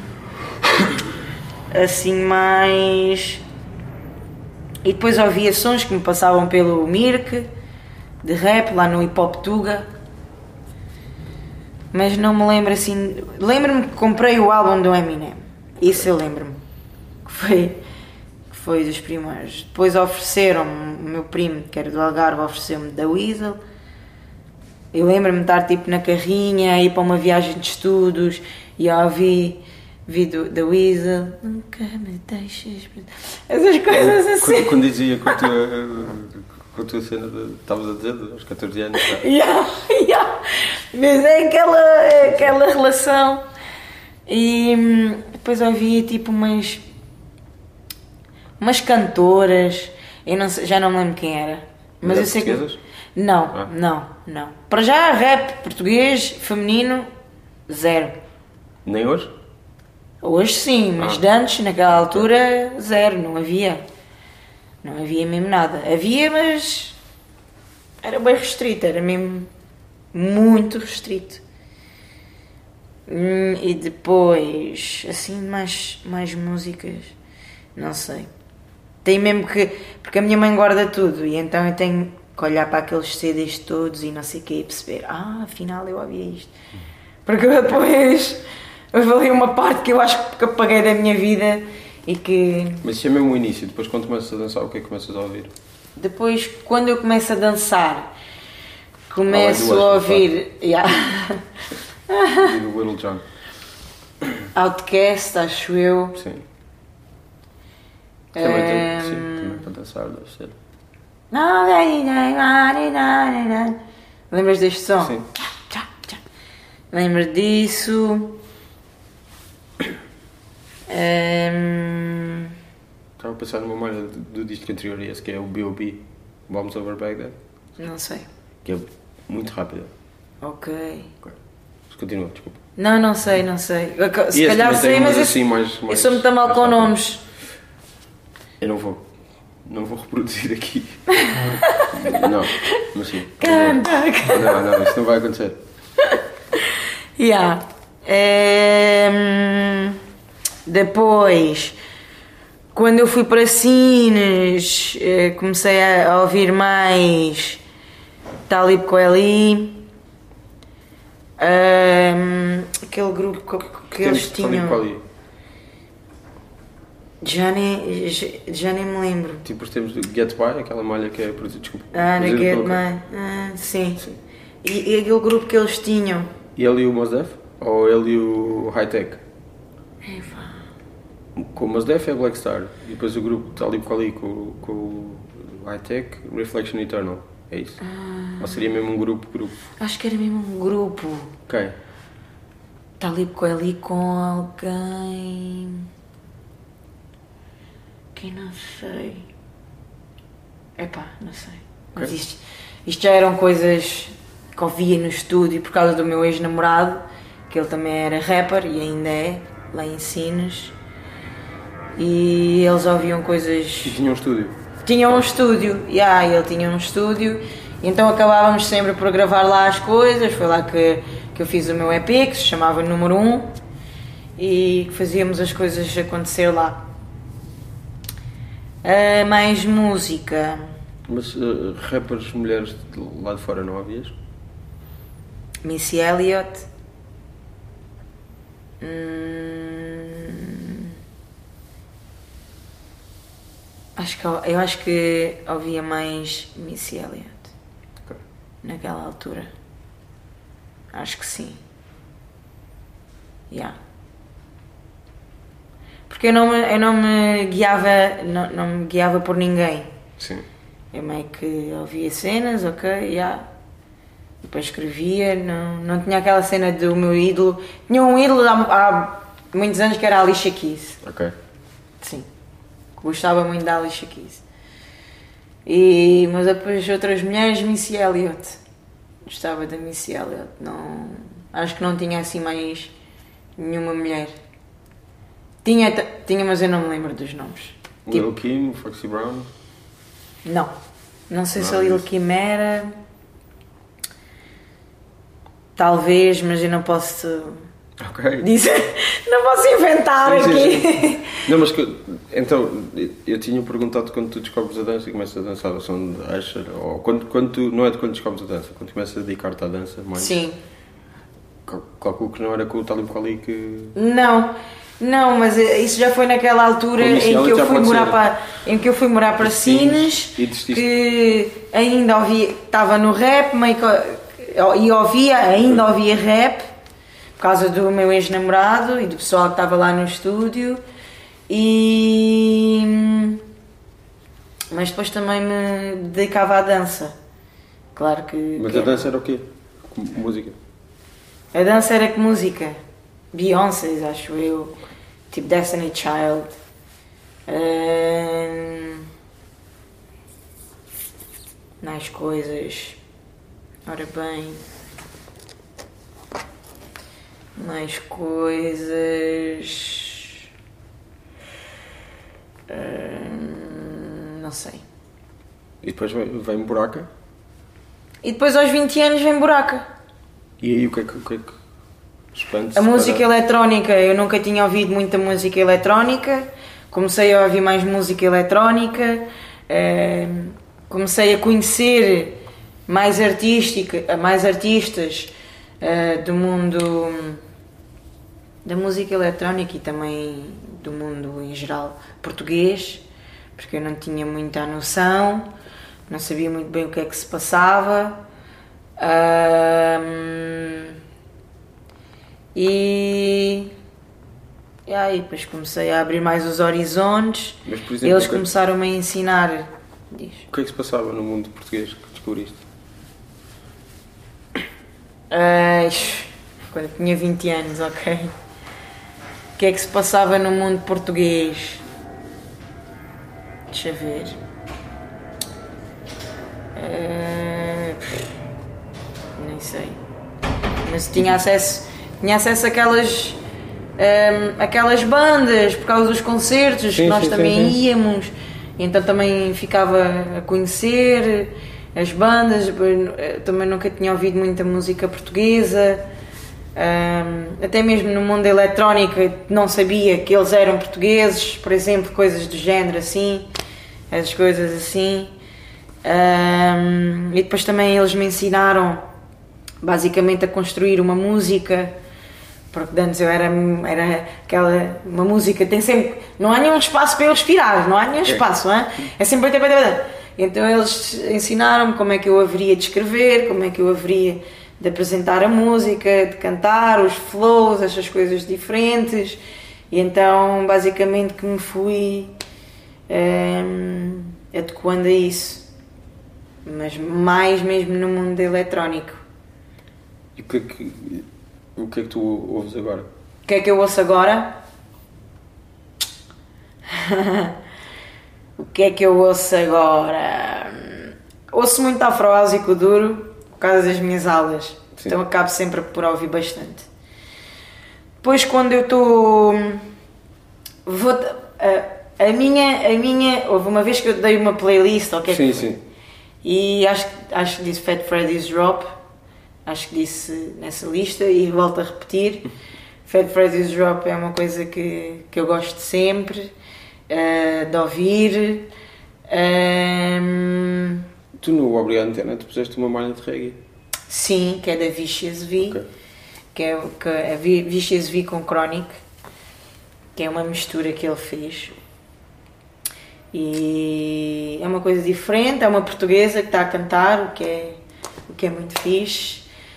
assim mais. E depois ouvia sons que me passavam pelo Mirk, de rap, lá no Hip Hop Tuga. Mas não me lembro assim. Lembro-me que comprei o álbum do Eminem. Isso eu lembro-me. Que foi, que foi dos primeiros. Depois ofereceram-me, o meu primo, que era do Algarve, ofereceu-me da Weasel. Eu lembro-me de estar tipo na carrinha, ir para uma viagem de estudos e eu ouvi, vi do, da Weasel. Nunca me deixes. Essas coisas assim. Quando, quando dizia com a tua, com a tua cena, de- estavas a dizer, aos catorze anos, já. Yeah, yeah. Mas é aquela, é aquela relação. E hum, depois ouvia tipo umas. umas cantoras. Eu não sei, já não me lembro quem era. Mas Era eu sei que. portuguesas? Não, Ah. não, não. Para já, rap português, feminino, zero. Nem hoje? Hoje sim, mas Ah. de antes, naquela altura, zero, não havia. Não havia mesmo nada. Havia, mas era bem restrito, era mesmo muito restrito. Hum, E depois, assim, mais, mais músicas, não sei. Tem mesmo que. Porque a minha mãe guarda tudo e então eu tenho que olhar para aqueles C Ds todos e não sei o que e perceber, ah, afinal eu ouvia isto. Porque eu depois houve ali uma parte que eu acho que apaguei da minha vida e que Mas isso é mesmo o início, depois quando começas a dançar, o que é que começas a ouvir? depois, quando eu começo a dançar, começo Além do a Usher, ouvir yeah, E do Little John? Outcast, acho eu. Sim. Também tem, sim, Ehm, também para dançar, deve ser. Lembras deste som? Sim. Tchá, tchá. Lembro disso. Ehm, Estava a pensar numa malha do, do disco anterior a esse, que é o B O B, Bombs Over Baghdad, não sei. que é muito rápido. Ok. Ok. Mas continua, desculpa. Não, não sei, não sei. Eu- Se E esse calhar também sei, tem mas umas eu, assim mais, eu mais, sou muito mal mais com rápidas. nomes. Eu não vou. Não vou reproduzir aqui. Não, mas sim. Canta, Não, não, isso não vai acontecer. Yeah. Ehm, depois, quando eu fui para Sines, eh, comecei a, a ouvir mais Talib Kweli, ehm, aquele grupo que, que eles Temos Tony tinham. Quali. Já nem, já, já nem me lembro. Tipo os termos do Get By, aquela malha que é produzida, desculpa. Ah, na produzida Get pelo- My. Ah, sim. Sim. E, e aquele grupo que eles tinham. E ele e o Mos Def? Ou ele e o High Tech? Com o Mos Def é Black Star. E depois o grupo está ali com ali com, com o Hi-Tech, Reflection Eternal. É isso? Ah. Ou seria mesmo um grupo, grupo? Acho que era mesmo um grupo. Ok. Está ali com ali com alguém... Que não sei. Epá, não sei. Mas okay. isto, isto já eram coisas que ouvia no estúdio por causa do meu ex-namorado, que ele também era rapper e ainda é, lá em Sines. E eles ouviam coisas... E tinham um estúdio? Tinham um estúdio, e yeah, ele tinha um estúdio, e então acabávamos sempre por gravar lá as coisas. Foi lá que, que eu fiz o meu E P, que se chamava Número um, e fazíamos as coisas acontecer lá. Uh, mais música. Mas uh, rappers mulheres de lá de fora não havias? Missy Elliott. Hum, acho que eu acho que ouvia mais Missy Elliott. Okay. Naquela altura. Acho que sim. Yeah. Porque eu não me, eu não me guiava, não, não me guiava por ninguém. Sim. Eu meio que ouvia cenas, ok, já. Yeah. Depois escrevia, não, não tinha aquela cena do meu ídolo. Tinha um ídolo há, há muitos anos que era a Alicia Keys. Ok. Sim. Gostava muito da Alicia Keys. E, mas depois outras mulheres, Missy Elliott. Gostava da Missy Elliott. Não, acho que não tinha assim mais nenhuma mulher. Tinha, tinha, mas eu não me lembro dos nomes. Lil tipo, Kim, Foxy Brown? Não. Não sei não, se a Lil Kim era... Talvez, mas eu não posso okay. dizer... Não posso inventar sim, aqui. Sim, sim. Não, mas que, então, eu tinha perguntado quando tu descobres a dança e começas a dançar a som de Usher, ou quando, quando tu, não é de quando descobres a dança, quando começas a dedicar-te à dança mais... Sim. Calculo que não era com o Talib Kweli que... Não. Não, mas isso já foi naquela altura em que, eu fui morar para, em que eu fui morar para Sines, que ainda ouvia, estava no rap, meio que, e ouvia, ainda ouvia rap, por causa do meu ex-namorado e do pessoal que estava lá no estúdio, e... mas depois também me dedicava à dança, claro que... Mas que a dança era o quê? Música? A dança era que música? Beyoncé, acho eu, tipo Destiny Child, um, mais coisas, ora bem, mais coisas, um, não sei. E depois vem, vem Buraca? E depois aos vinte anos vem Buraca. E aí o que é que... O que, é que... A música para... eletrónica, eu nunca tinha ouvido muita música eletrónica, comecei a ouvir mais música eletrónica, eh, comecei a conhecer mais, artística, mais artistas eh, do mundo da música eletrónica e também do mundo em geral português, porque eu não tinha muita noção, não sabia muito bem o que é que se passava. Um, E, e aí depois comecei a abrir mais os horizontes. Mas, por exemplo, eles que... começaram-me a ensinar. Diz. O que é que se passava no mundo português que descobriste? Uh, quando eu tinha vinte anos, ok. O que é que se passava no mundo português? Deixa eu ver. Uh, nem sei. Mas tinha acesso... Tinha acesso àquelas, um, àquelas bandas, por causa dos concertos, sim, que nós sim, também sim, íamos, e então também ficava a conhecer as bandas. Também nunca tinha ouvido muita música portuguesa, um, até mesmo no mundo da eletrónica não sabia que eles eram portugueses, por exemplo, coisas do género assim, essas coisas assim. Um, e depois também eles me ensinaram basicamente a construir uma música. Porque antes eu era, era aquela, uma música, tem sempre, não há nenhum espaço para eu respirar, não há nenhum espaço, não é? É sempre... Então eles ensinaram-me como é que eu haveria de escrever, como é que eu haveria de apresentar a música, de cantar, os flows, essas coisas diferentes, E então, basicamente, que me fui um, adequando a isso. Mas mais mesmo no mundo eletrónico. E o que é que, o que, é que tu ouves agora? O que é que eu ouço agora? O que é que eu ouço agora? Ouço muito Afrohouse e Kuduro por causa das minhas aulas. Sim. Então acabo sempre por ouvir bastante. Depois quando eu estou... Vou... A, a, minha, a minha... Houve uma vez que eu dei uma playlist, ou que é sim, que sim. E acho, acho que disse Fat Freddy's Drop. Acho que disse nessa lista e volto a repetir. Fat Freddy's Drop é uma coisa que, que eu gosto sempre uh, de ouvir. Um... Tu no Obrigado Internet puseste uma malha de reggae. Sim, que é da Vicious V. Okay. Que é, que é Vicious V com Chronic. Que é uma mistura que ele fez. E é uma coisa diferente. É uma portuguesa que está a cantar, o que é, o que é muito fixe.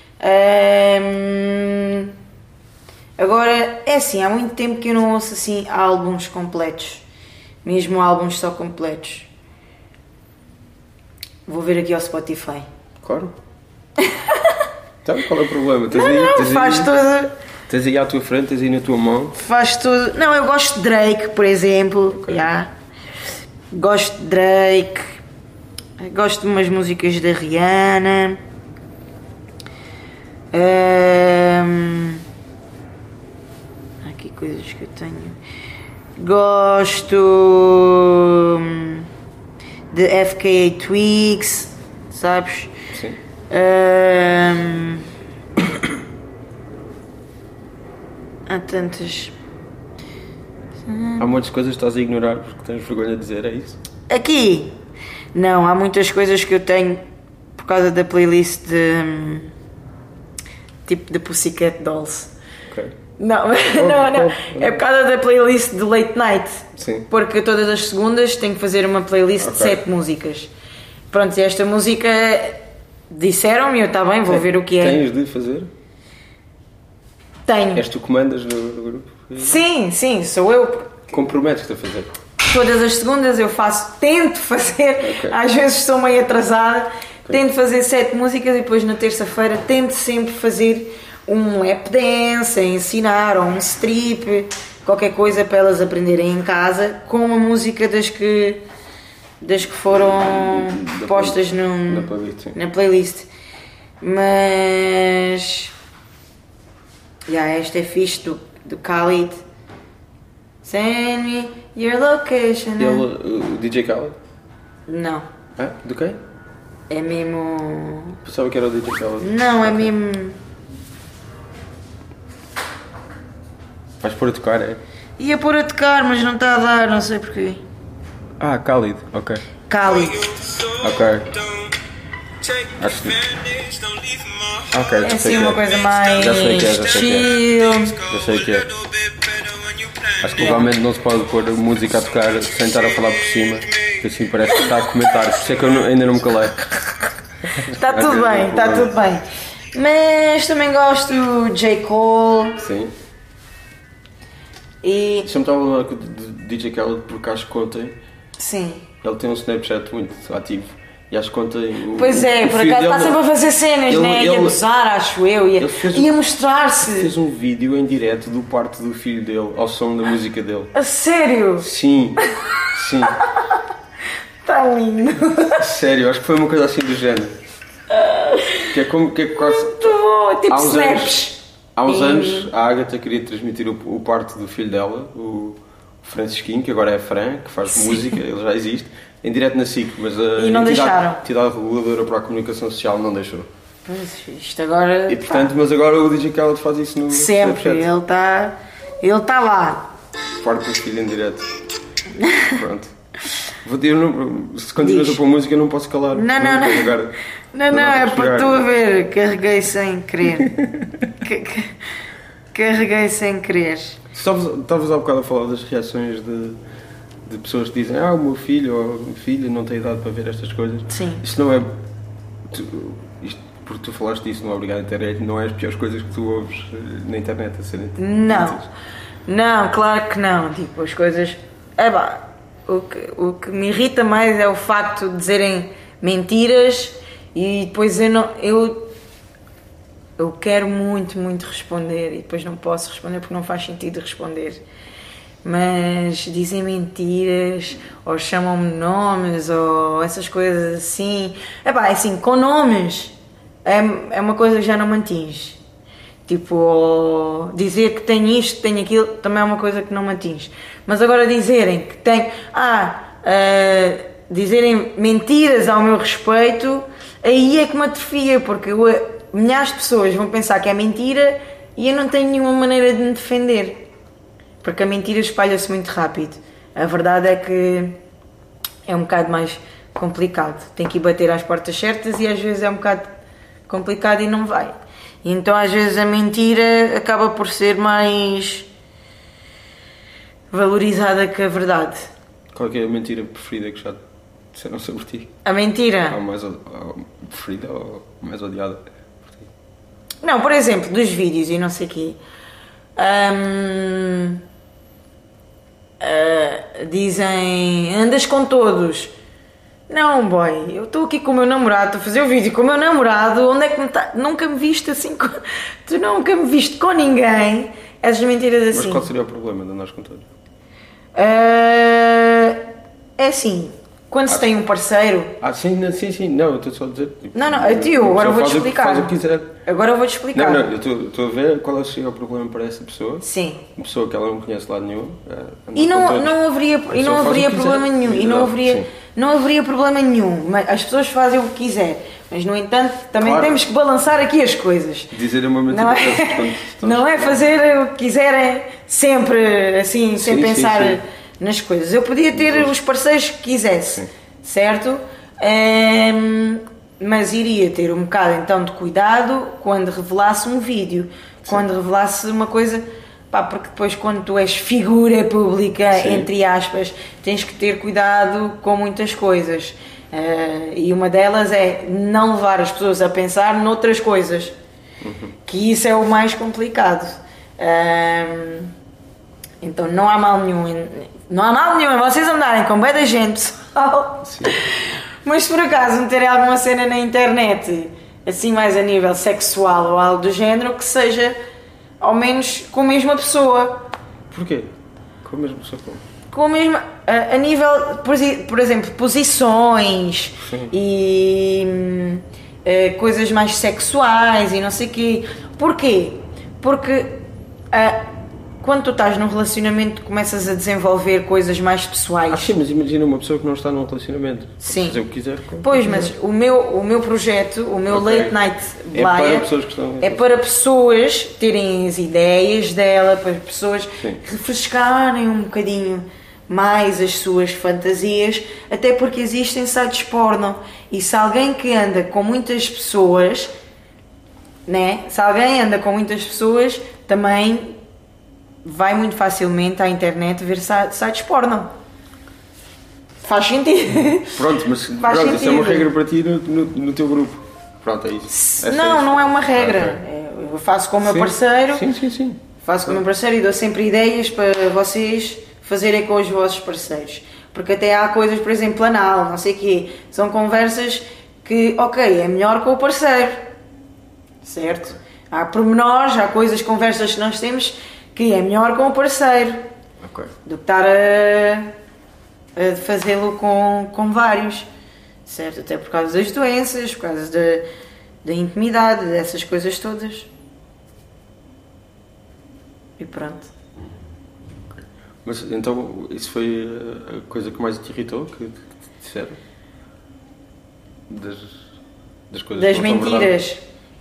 Um... Agora, é assim, há muito tempo que eu não ouço assim álbuns completos. Mesmo álbuns só completos. Vou ver aqui ao Spotify. Claro. Então, qual é o problema? Tens não, aí, não, tens faz aí, tudo. Tens aí à tua frente, tens aí na tua mão. Faz tudo. Não, eu gosto de Drake, por exemplo. Okay. Yeah. Gosto de Drake. Gosto de umas músicas da Rihanna. Um... Há aqui coisas que eu tenho. Gosto de F K A Twigs, sabes? Sim. Um... Há tantas. Há muitas coisas que estás a ignorar porque tens vergonha de dizer, é isso? Aqui? Não, há muitas coisas que eu tenho por causa da playlist de. Tipo de Pussycat Dolls. Ok. Não, não, não. É por causa da playlist de Late Night. Sim. Porque todas as segundas tenho que fazer uma playlist okay. de sete músicas. Pronto, e esta música disseram-me, eu está bem, vou Tem, ver o que é. Tens de fazer? Tenho. És tu que mandas no, no grupo? Sim, sim, sou eu. Comprometes-te a fazer? Todas as segundas eu faço, tento fazer, okay. Às vezes estou meio atrasada, okay. Tento fazer sete músicas e depois na terça-feira tento sempre fazer um lap dance, ensinar, ou um strip, qualquer coisa para elas aprenderem em casa, com uma música das que, das que foram da postas play, no, na, playlist, na playlist. Mas... Yeah, esta é fixe, do, do Khalid. Send me your location. Ele, o D J Khaled? Não. Ah, do quê? É mesmo... Pensava que era o D J Khaled. Não, é mesmo... Vais pôr a tocar, é? Ia pôr a tocar, mas não está a dar, não sei porquê. Ah, Khalid, ok. Khalid. Ok. Acho que... Ok, já é sei assim que uma é. coisa mais já sei que é, já sei chill. Que é. Já sei que é. Acho que provavelmente não se pode pôr música a tocar sem estar a falar por cima, que assim parece que está a comentar, por isso é que eu não, ainda não me calei. Está tudo bem, está tudo bem. Mas também gosto do J. Cole. Sim. E... Deixa-me estar a falar com o D J Khaled porque acho que ontem... Sim. Ele tem um Snapchat muito ativo. E acho que ontem... O, pois é, o por acaso está sempre a fazer cenas, ele, né? Ele, ia gozar, acho eu, ia, ia mostrar-se. Fez um vídeo em direto do parto do filho dele, ao som da música dele. A sério? Sim, sim. Está lindo. Sério, acho que foi uma coisa assim do género. Que é como... Que é quase... Muito bom, tipo há uns snaps. Anos, há uns e... anos a Agatha queria transmitir o, o parto do filho dela, o Francisquinho, que agora é Fran, que faz sim. música, ele já existe. Em direto na S I C, mas a e não entidade, entidade reguladora para a comunicação social não deixou. Pois, isto agora... E portanto, pá. Mas agora o D J Khaled faz isso no sempre, Snapchat. ele está ele tá lá. Parte do filho em direto. Pronto. Eu não, se continuas a pôr música eu não posso calar. Não, não, não. Jogar, não, não, não é para tu a ver. Carreguei sem querer. Carreguei sem querer. Estavas há bocado a falar das reações de... de pessoas que dizem, ah, o meu filho ou a minha filha não tem idade para ver estas coisas. Sim. Isto não é... Tu, isto, porque tu falaste disso no Obrigado Internet, não é as piores coisas que tu ouves na internet a serem não. Não, claro que não. Tipo, as coisas... É pá, o que, o que me irrita mais é o facto de dizerem mentiras e depois eu não... Eu, eu quero muito, muito responder e depois não posso responder porque não faz sentido responder. Mas dizem mentiras, ou chamam-me nomes, ou essas coisas assim. É pá, assim, com nomes é, é uma coisa que já não me atinge. Tipo, dizer que tenho isto, que tenho aquilo, também é uma coisa que não me atinge. Mas agora dizerem que tenho... Ah, uh, dizerem mentiras ao meu respeito, aí é que me atrofia, porque eu, milhares de pessoas vão pensar que é mentira e eu não tenho nenhuma maneira de me defender. Porque a mentira espalha-se muito rápido. A verdade é que é um bocado mais complicado. Tem que ir bater às portas certas e às vezes é um bocado complicado e não vai. E então às vezes a mentira acaba por ser mais valorizada que a verdade. Qual é a mentira preferida que já disseram sobre ti? A mentira? Ou mais ou, preferida ou mais odiada por ti? Não, por exemplo, dos vídeos e não sei o quê. Hum, uh, dizem, andas com todos. Não, boy, eu estou aqui com o meu namorado, estou a fazer o vídeo com o meu namorado, onde é que me tá? Nunca me viste assim, com... tu nunca me viste com ninguém, essas mentiras assim. Mas qual seria o problema de andares com todos? Uh, é assim, quando ah, se tem um parceiro... Ah, sim, sim, sim, não, eu estou só a dizer... Tipo, não, não, tio, agora eu vou-te explicar. Faz o que quiser. Agora eu vou-te explicar. Não, não, eu estou a ver qual seria o problema para essa pessoa. Sim. Uma pessoa que ela não conhece de lado nenhum. E não, não haveria, e não haveria problema nenhum. E não haveria, não haveria problema nenhum. As pessoas fazem o que quiser. Mas, no entanto, também claro, temos que balançar aqui as coisas. Dizer uma mentira. Não é, não é fazer o que quiserem sempre, assim, sem sim, pensar sim, sim. nas coisas. Eu podia ter sim. os parceiros que quisesse, sim. certo? Um, mas iria ter um bocado então de cuidado quando revelasse um vídeo, sim. quando revelasse uma coisa, pá, porque depois quando tu és figura pública, sim. entre aspas, tens que ter cuidado com muitas coisas, uh, e uma delas é não levar as pessoas a pensar noutras coisas, uhum. que isso é o mais complicado. Uh, então não há mal nenhum em, não há mal nenhum em vocês andarem com bué da gente, pessoal. Sim. Mas se por acaso meterem alguma cena na internet, assim mais a nível sexual ou algo do género, que seja ao menos com a mesma pessoa. Porquê? Com a mesma pessoa como? Com a mesma... A, a nível, por, por exemplo, posições sim. e uh, coisas mais sexuais e não sei o quê. Porquê? Porque... Uh, quando tu estás num relacionamento, começas a desenvolver coisas mais pessoais. Ah, sim, mas imagina uma pessoa que não está num relacionamento. Sim. Fazer o que quiser. Pois, mas o meu, o meu projeto, o meu okay. Late Night Blaya, é para pessoas que estão... é para pessoas terem as ideias dela, para pessoas sim. refrescarem um bocadinho mais as suas fantasias, até porque existem sites porno. E se alguém que anda com muitas pessoas, né? Se alguém anda com muitas pessoas, também... vai muito facilmente à internet ver sites porno. Faz sentido. Pronto, mas Faz pronto, sentido. Isso é uma regra para ti no, no, no teu grupo. Pronto, é isso. É não, isso. não é uma regra. Ah, okay. Eu faço com o meu sim. parceiro. Sim, sim, sim. Faço com o meu parceiro e dou sempre ideias para vocês fazerem com os vossos parceiros. Porque até há coisas, por exemplo, anal, não sei o quê. São conversas que, ok, é melhor com o parceiro. Certo? Há pormenores, há coisas, conversas que nós temos... que é melhor com o parceiro okay. do que estar a, a fazê-lo com, com vários, certo? Até por causa das doenças, por causa da, da intimidade, dessas coisas todas. E pronto. Okay. Mas então, isso foi a coisa que mais te irritou, que, que te disseram? Das, das coisas das que mentiras.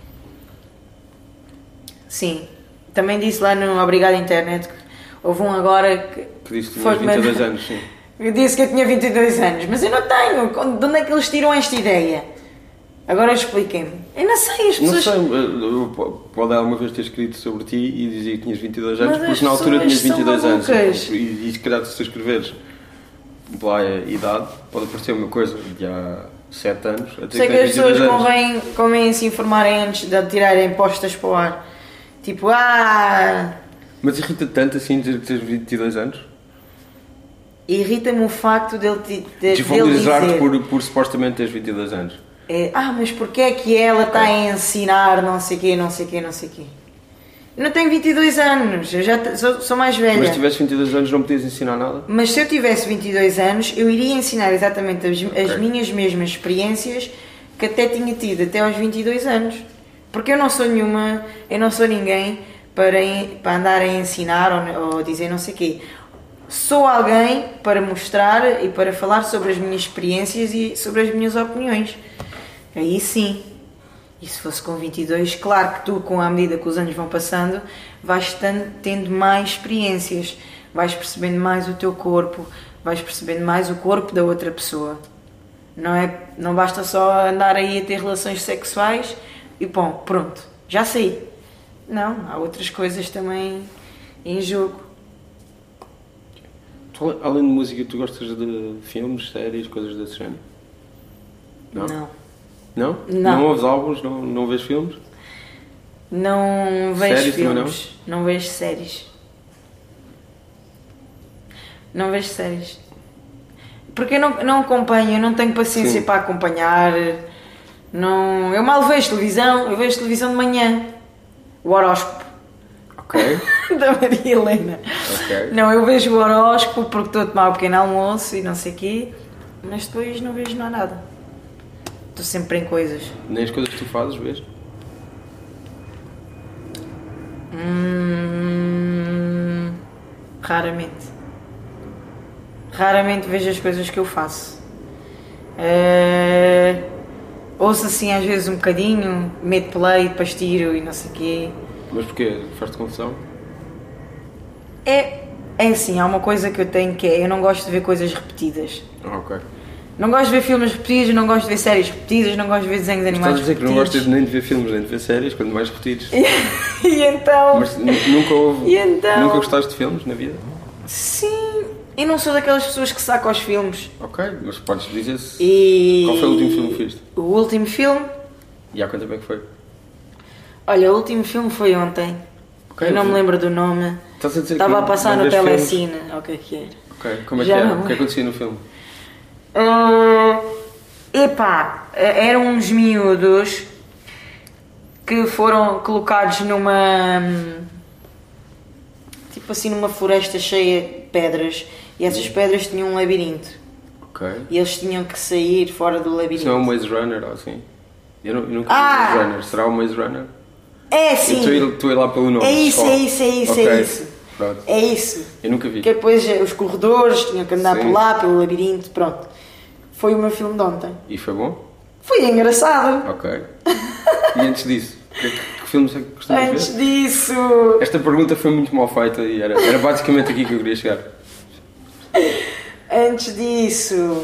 Sim. Também disse lá no Obrigado Internet que houve um agora que... Que disse que tinha vinte e dois anos, sim. Eu disse que eu tinha vinte e dois anos, mas eu não tenho. De onde é que eles tiram esta ideia? Agora expliquem-me. Eu não sei, as pessoas... Não sei, pode alguma vez ter escrito sobre ti e dizer que tinhas vinte e dois anos, mas porque na altura tinhas vinte e dois anos. E, e se calhar se tu escreveres Blaya idade, pode aparecer uma coisa de há sete anos. Até sei que que as pessoas convém, convém se informarem antes de tirarem postas para o ar. Tipo, ah... Mas irrita tanto assim de teres vinte e dois anos? Irrita-me o facto dele, de, de, Desvalorizar-te dizer... por, por supostamente teres vinte e dois anos. É, ah, mas porquê é que ela está a ensinar não sei quê, não sei quê, não sei quê? Eu não tenho vinte e dois anos, eu já t- sou, sou mais velha. Mas se tivesse vinte e dois anos não podias ensinar nada? Mas se eu tivesse vinte e dois anos, eu iria ensinar exatamente as, Okay. as minhas mesmas experiências que até tinha tido até aos vinte e dois anos. Porque eu não sou nenhuma, eu não sou ninguém para, en- para andar a ensinar ou, ou dizer não sei quê. Sou alguém para mostrar e para falar sobre as minhas experiências e sobre as minhas opiniões. Aí sim. E se fosse com vinte e dois, claro que tu, com a medida que os anos vão passando, vais tendo, tendo mais experiências, vais percebendo mais o teu corpo, vais percebendo mais o corpo da outra pessoa. Não é, não basta só andar aí a ter relações sexuais e bom, pronto, já sei. Não, há outras coisas também em jogo. Tu, além de música, tu gostas de filmes, séries, coisas desse género? Não? Não. Não? Não. Não ouves álbuns? Não, não vês filmes? Não vejo Séries também filmes, não? não vejo séries. Não vejo séries. Porque eu não, não acompanho, eu não tenho paciência Sim. para acompanhar. Não, eu mal vejo televisão, eu vejo televisão de manhã. O horóscopo Ok. da Maria Helena. Ok. Não, eu vejo o horóscopo porque estou a tomar um pequeno almoço e não sei o quê, mas depois não vejo não há nada. Estou sempre em coisas. Nem as coisas que tu fazes, vês? Hum, raramente. Raramente vejo as coisas que eu faço. Eh, ouço assim às vezes um bocadinho, meto play, depois tiro e não sei o quê. Mas porquê? Faz-te confusão? É, é assim, há uma coisa que eu tenho que é, eu não gosto de ver coisas repetidas. Ah, ok. Não gosto de ver filmes repetidos, não gosto de ver séries repetidas, não gosto de ver desenhos Estás a animados dizer que não repetidos. gostas nem de ver filmes, nem de ver séries, quando mais repetidos. E então... Mas nu- nunca houve... E então? Nunca gostaste de filmes na vida? Sim, eu não sou daquelas pessoas que sacam os filmes. Ok, mas podes dizer se... E... Qual foi o último filme que viste? O último filme? E há quanto tempo é que foi? Olha, o último filme foi ontem. Ok, eu não me mas- lembro do nome. Estás a dizer Estava que a não- passar não no vês filmes? Telecine. O que é que era? Ok, como é que Já era? não- O que acontecia no filme? Uh, epá, eram uns miúdos que foram colocados numa... tipo assim, numa floresta cheia de pedras. E essas pedras tinham um labirinto. Ok. E eles tinham que sair fora do Isso labirinto. é um Maze Runner ou assim? Eu, não, eu nunca vi Ah! Maze Runner. Será um Maze Runner? É sim, Eu estou a ir- estou a ir lá pelo nome. é isso, só. é isso, é isso, Ok, é isso. Pronto. É isso. Eu nunca vi. Que depois os corredores tinham que andar Sim. por lá, pelo labirinto, pronto. Foi o meu filme de ontem. E foi bom? Foi engraçado. Ok. E antes disso, que, que filmes é que costumas Antes ver? disso... Esta pergunta foi muito mal feita e era, era basicamente aqui que eu queria chegar. Antes disso...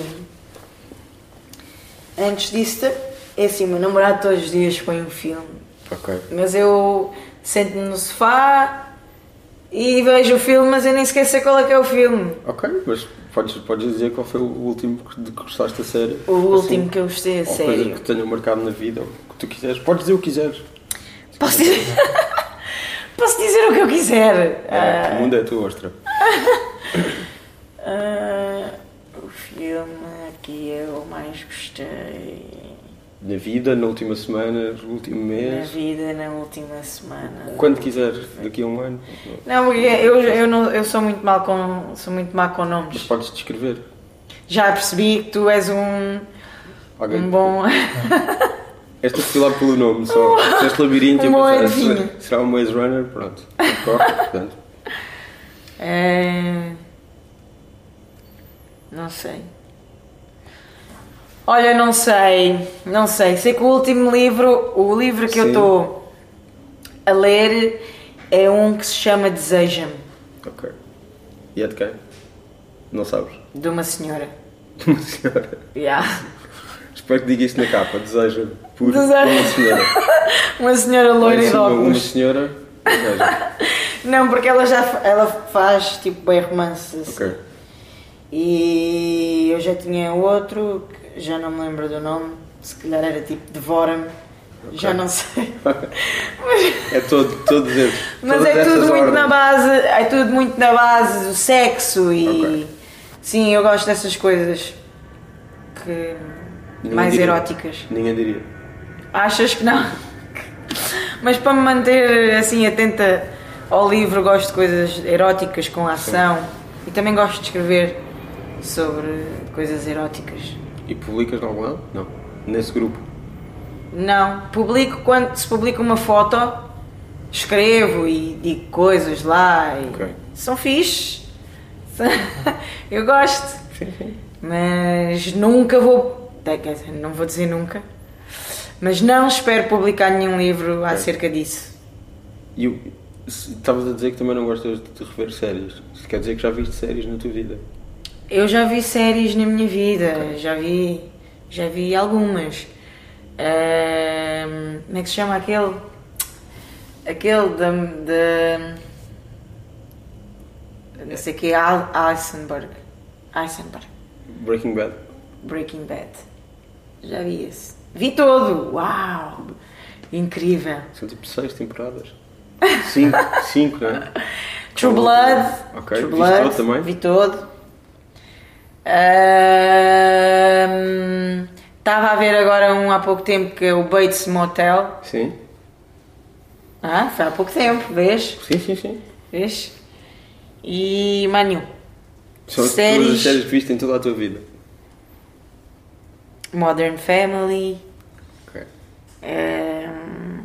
Antes disso... É assim, o meu namorado todos os dias põe um filme. Ok. Mas eu sento-me no sofá e vejo o filme, mas eu nem sequer sei qual é que é o filme. Ok, mas podes, podes dizer qual foi o último que- de que gostaste a série? O último que eu gostei a Ou coisa sério. que tenha marcado na vida, ou o que tu quiseres. Podes dizer o que quiseres. Posso dizer... Posso dizer o que eu quiser. É, o mundo é a tua ostra. Ah, o filme que eu mais gostei Na vida, na última semana, no último na mês. vida na última semana. Quando quiseres, daqui a um ano. Não, porque eu, eu, não, eu sou muito mal com sou muito má com Mas nomes. podes descrever. Já percebi que tu és um, Alguém. um bom. Esta fui lá pelo nome só. Se este labirinto, eu Um bom pensava, adivinho. será- será um Maze Runner? Pronto. Corre, portanto. É... Não sei. Olha, não sei, não sei. Sei que o último livro, o livro que eu Sim. estou a ler é um que se chama Deseja-me, Ok. E é de quem? Não sabes? de uma senhora. Uma senhora. Yeah. Espero que diga isto na capa. Deseja por Deseja. uma senhora. Uma senhora loira Em e de cima, uma óculos. senhora. Deseja. Não, porque ela já fa- ela faz tipo bem romances. assim. Ok. E eu já tinha outro, que já não me lembro do nome, se calhar era tipo Devora-me, Okay. Já não sei. É todo, todos esses. Mas é tudo muito ordens. na base, é tudo muito na base do sexo e okay. Sim, eu gosto dessas coisas que Ninguém mais diria. eróticas. Ninguém diria. Achas que não? Mas para me manter assim atenta ao livro, gosto de coisas eróticas com ação. Sim. E também gosto de escrever sobre coisas eróticas. E publicas em algum lado? Não. Nesse grupo? Não. Publico quando se publica uma foto, escrevo e digo coisas lá. E okay. São fixes. Eu gosto. Sim, sim. Mas nunca vou. Quer dizer, não vou dizer nunca. Mas não espero publicar nenhum livro okay. acerca disso. E estavas a dizer que também não gostas de rever séries. Isso quer dizer que já viste séries na tua vida? Eu já vi séries na minha vida. Okay. Já vi. Já vi algumas. Um, como é que se chama aquele? Aquele da. da não sei o que, Eisenberg. Eisenberg. Breaking Bad. Breaking Bad. Já vi esse. Vi todo! Uau! Incrível! São tipo seis temporadas. Cinco, cinco, não é? True Blood. Ok, True viste Blood. todo também? Vi todo. Estava um, a ver agora um há pouco tempo que é o Bates Motel. Sim. Ah, foi há pouco tempo, vês? Sim, sim, sim. Vês? E Manu. São séries... todas as séries que viste em toda a tua vida. Modern Family. Ok. Um,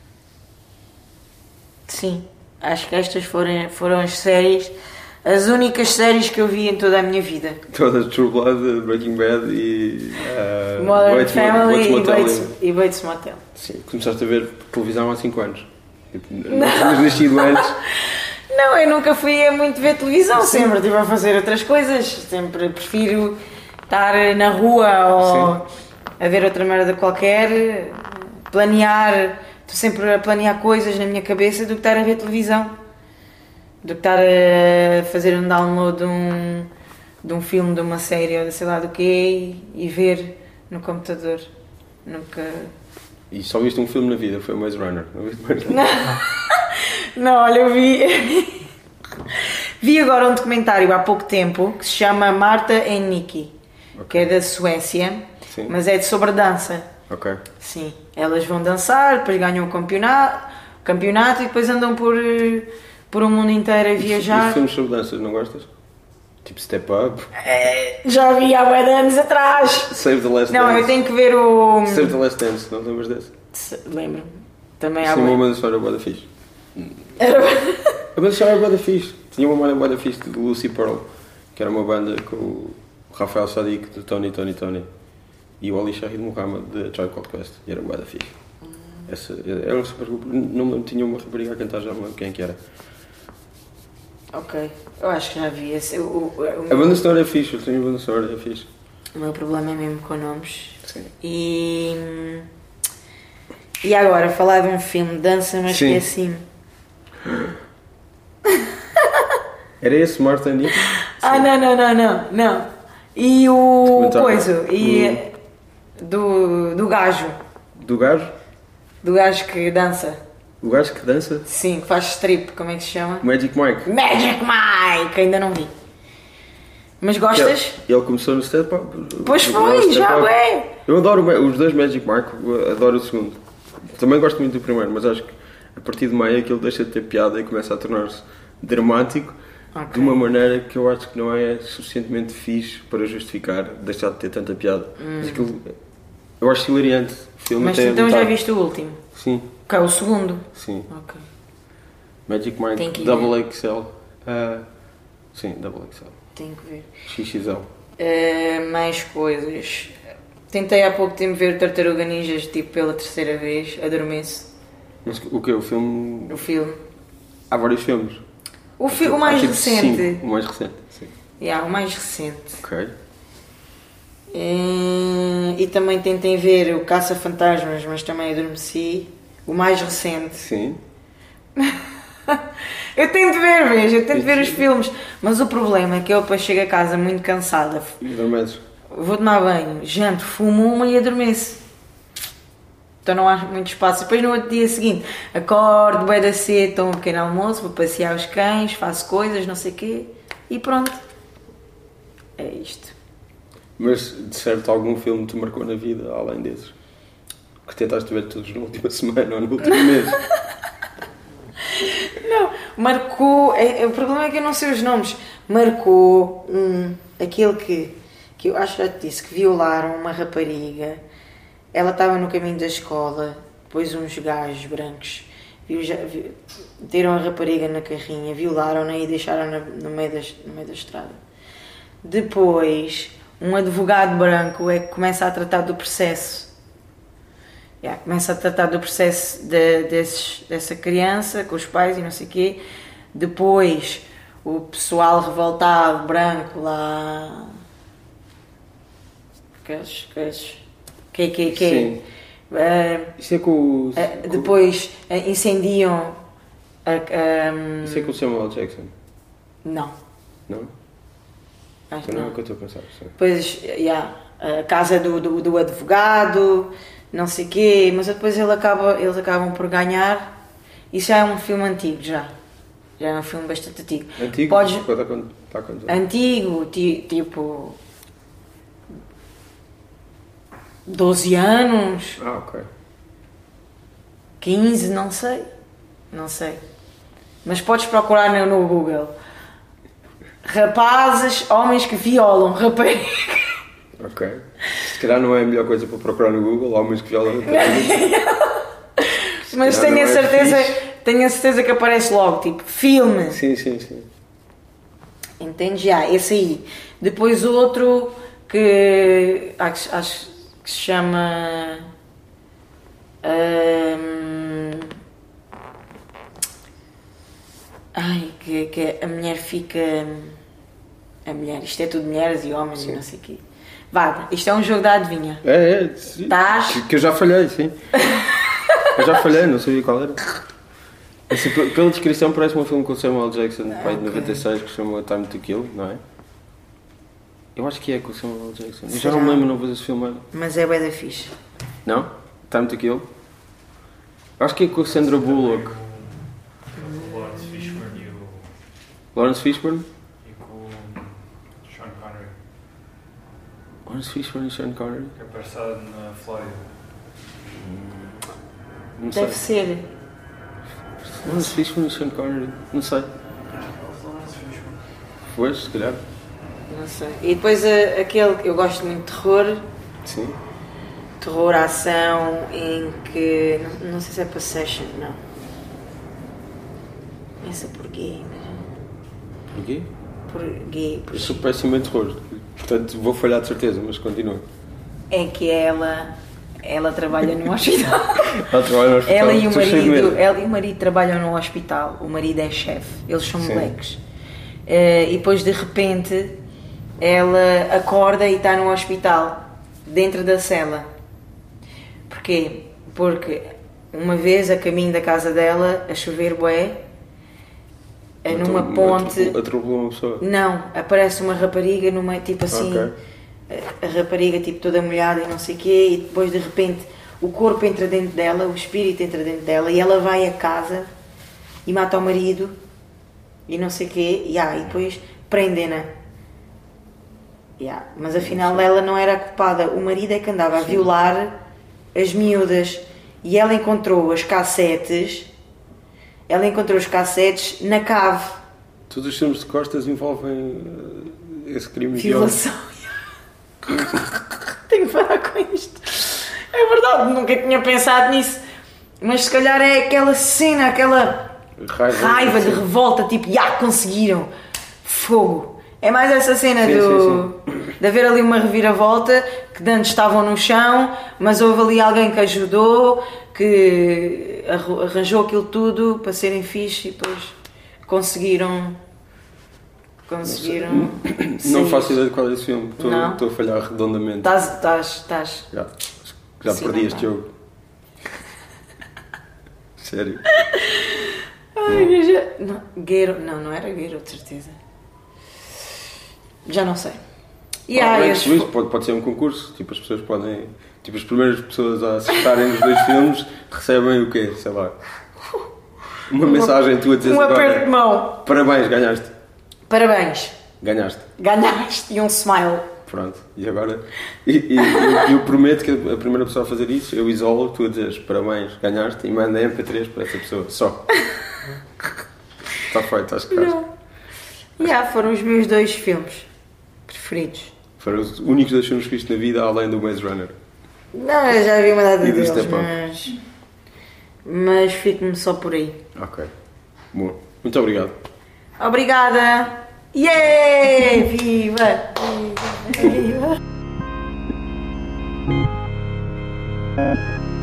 sim, acho que estas foram, foram as séries, as únicas séries que eu vi em toda a minha vida. Todas, True Blood, Breaking Bad e uh, Modern Bates Family Mo- Bates e, Motel. Bates, e Bates Motel. Sim, começaste a ver televisão há cinco anos. Tipo, não tinhas nascido antes. Não, eu nunca fui a muito ver televisão, sim. Sempre estive a fazer outras coisas, sempre prefiro estar na rua ou sim. a ver outra merda qualquer, planear, estou sempre a planear coisas na minha cabeça do que estar a ver televisão, do que estar a fazer um download de um, de um filme, de uma série ou de sei lá do quê e ver no computador. Nunca... E só viste um filme na vida, foi o Maze Runner, não viste mais nada? Não. Não, olha, eu vi vi agora um documentário há pouco tempo que se chama Marta e Nicky, okay. que é da Suécia, sim. Mas é de sobre dança. Ok. Sim, elas vão dançar, depois ganham o campeonato, campeonato e depois andam por, por o mundo inteiro a viajar. E filmes sobre danças, não gostas? Tipo Step Up? É, já vi há bué de anos atrás. Save the Last não, Dance. Não, eu tenho que ver o... Save the Last Dance, não te lembras desse? Lembro-me. Também há bué. Tinha uma banda sonora bué da fixe. Era... A banda sonora bué da fixe. Tinha uma banda bué da fixe de Lucy Pearl, que era uma banda com o Rafael Sadiq, de Tony, Tony, Tony, e o Ali Shahid Muhammad, de Tribe Called Quest. E era bué da fixe. Hum. Essa, era um super grupo. Não me lembro, tinha uma rapariga a cantar, já não lembro quem que era. Ok, eu acho que já vi esse. O, o, o a banda sonora é fixe, eu tenho a banda sonora é fixe. O meu problema é mesmo com nomes. Sim. E. E agora, falar de um filme de dança, mas sim. esqueci-me. Era esse Marta Nick? Ah, não, não, não, não, não. E o coisa, e o... do, do gajo. Do gajo? Do gajo que dança. O gajo que dança? Sim, que faz strip, como é que se chama? Magic Mike. Magic Mike, ainda não vi. Mas gostas? Ele, ele começou no Step Up. Pois foi, já bem. Eu adoro os dois Magic Mike, adoro o segundo. Também gosto muito do primeiro, mas acho que a partir de meio aquilo deixa de ter piada e começa a tornar-se dramático, okay. De uma maneira que eu acho que não é suficientemente fixe para justificar deixar de ter tanta piada. Hum. Mas aquilo, eu acho hilariante. O filme mas então já viste o último? Sim. Que é o segundo? Sim. Ok. Magic Mike Double X L. Uh, sim, Double X L. Tenho que ver. X X L. Uh, mais coisas. Tentei há pouco tempo ver Tartaruga Ninjas, tipo, pela terceira vez, adormeço. Mas o que? O filme? O filme. Há vários filmes. O, fi- o mais tipo recente. Cinco. O mais recente, sim. Yeah, o mais recente. Ok. E, e também tentei ver o Caça-Fantasmas, mas também adormeci. O mais recente. Sim. Eu tento ver, vejo, eu tento ver os filmes, mas o problema é que eu depois chego a casa muito cansada. E adormeces? Vou tomar banho, janto, fumo uma e adormeço. então não há muito espaço. Depois no outro dia seguinte, acordo, bué da cedo, tomo um pequeno almoço, vou passear os cães, faço coisas, não sei o quê, e pronto. É isto. Mas, de certo, algum filme te marcou na vida, além desses? Que tentaste ver todos na última semana ou no último mês? Não, marcou... É, o problema é que eu não sei os nomes. Marcou um... Aquele que... Que eu acho que já te disse, que violaram uma rapariga. Ela estava no caminho da escola, depois uns gajos brancos viu, já, viu, meteram a rapariga na carrinha, violaram-na e deixaram-na no meio, das, no meio da estrada. Depois, um advogado branco é que começa a tratar do processo. Yeah, começa a tratar do processo de, desses, dessa criança, com os pais e não sei o quê. Depois, o pessoal revoltado, branco, lá... Aqueles... aqueles que que que Sim. Uh, Isso é com o... uh, depois uh, incendiam... Uh, um, Isso é com o Samuel Jackson? não. Não? Acho que Não é não. o que eu estou a pensar. Sim. Depois, yeah, a casa do, do, do advogado, não sei o quê, mas depois ele acaba, eles acabam por ganhar. Isso já é um filme antigo, já. Já é um filme bastante antigo. Antigo? Podes, Está quanto? Está quanto? antigo, ti, tipo... doze anos, Ah, ok. quinze, não sei. Não sei. Mas podes procurar no, no Google. Rapazes, homens que violam rapariga. Ok. Se calhar não é a melhor coisa para procurar no Google, homens que violam Mas calhar tenho a não é certeza, fixe. tenho a certeza que aparece logo, tipo, filme. Sim, sim, sim. Entende? Já, esse aí. Depois outro que acho, acho que se chama... hum, ai, que, que a mulher fica... A mulher, isto é tudo mulheres e homens Sim. e não sei o quê. Vá, isto é um jogo da adivinha. É, é. Sim. Estás? Que, que eu já falhei, sim. Eu já falhei, não sabia qual era. Assim, p- pela descrição parece um filme com o Samuel Jackson, pai de ok. noventa e seis, que se chama Time to Kill, não é? Eu acho que é com o Samuel Jackson. Eu já Será? não me lembro não ver esse filme. Mas é bué da fixe. Não? Time to Kill? Eu acho que é com a Sandra Bullock. O Lawrence Fishburne e o, Lawrence Fishburne? e com o Sean Connery, Lawrence Fishburne e Sean Connery? que é passado na Flórida. Não sei. Deve ser. Lawrence Fishburne e Sean Connery? Não sei. Lawrence Fishburne. Pois, se calhar. Não sei. E depois a- aquele que eu gosto muito de terror, Sim. terror, ação, em que. Não, não sei se é Possession, não. Começa por gay, mas. Porquê? Por gay, por Eu sou péssimo em terror. Portanto, vou falhar de certeza, mas continua. É que ela. Ela trabalha num hospital. Ela trabalha no hospital. Ela e o Estou cheio de marido, medo. ela e o marido trabalham num hospital. O marido é chefe. Eles são Sim. moleques. Eh, e depois de repente ela acorda e está no hospital, dentro da cela. Porquê? Porque uma vez a caminho da casa dela, a chover bué, eh, numa Atro- ponte. atro- Atropelou uma pessoa. Não, aparece uma rapariga no meio, tipo assim, Ok. a, a rapariga tipo toda molhada e não sei o quê, e depois de repente o corpo entra dentro dela, o espírito entra dentro dela e ela vai a casa e mata o marido e não sei o quê, e, ah, e depois prendem-na. Yeah, mas afinal ela não era a culpada, o marido é que andava a violar as miúdas e ela encontrou as cassetes, ela encontrou os cassetes na cave. Todos os filmes de costas envolvem eh, esse crime de ódio. Violação. Tenho que parar com isto. É verdade, nunca tinha pensado nisso. Mas se calhar é aquela cena, aquela Raiva, raiva de sim. revolta, tipo, já conseguiram. Fogo. É mais essa cena Sim, do, de haver ali uma reviravolta, que antes estavam no chão, mas houve ali alguém que ajudou, que arru- arranjou aquilo tudo para serem fixe e depois conseguiram. Conseguiram. Não sair. faço ideia de qual é esse filme. Estou, Não. estou a falhar redondamente. Estás, estás, estás. Já, já Sim, perdi não este tá. jogo. Sério. Ai, eu já... não, Gueiro... não, não era Gueiro, de certeza. Já não sei. E há Ah, esses- isso pode, pode ser um concurso, tipo, as pessoas podem. Tipo, as primeiras pessoas a acertarem os dois filmes recebem o quê? Sei lá. Uma mensagem tua a dizer um agora. aperto de mão. Parabéns, ganhaste. Parabéns, Ganhaste. ganhaste e um smile. Pronto. E agora? E, e- eu, eu prometo que a primeira pessoa a fazer isso, eu isolo, tu a dizeres parabéns, ganhaste e manda M P três para essa pessoa. Só. Está feito, acho que Não. E há, foram os meus dois filmes preferidos. foram os únicos dois filmes que viste na vida além do Maze Runner. Não, eu já vi uma data E do deles, Step Up. mas... Mas fico-me só por aí. Ok. Bom. Muito obrigado. Obrigada! Yeah! Viva! Viva! Viva!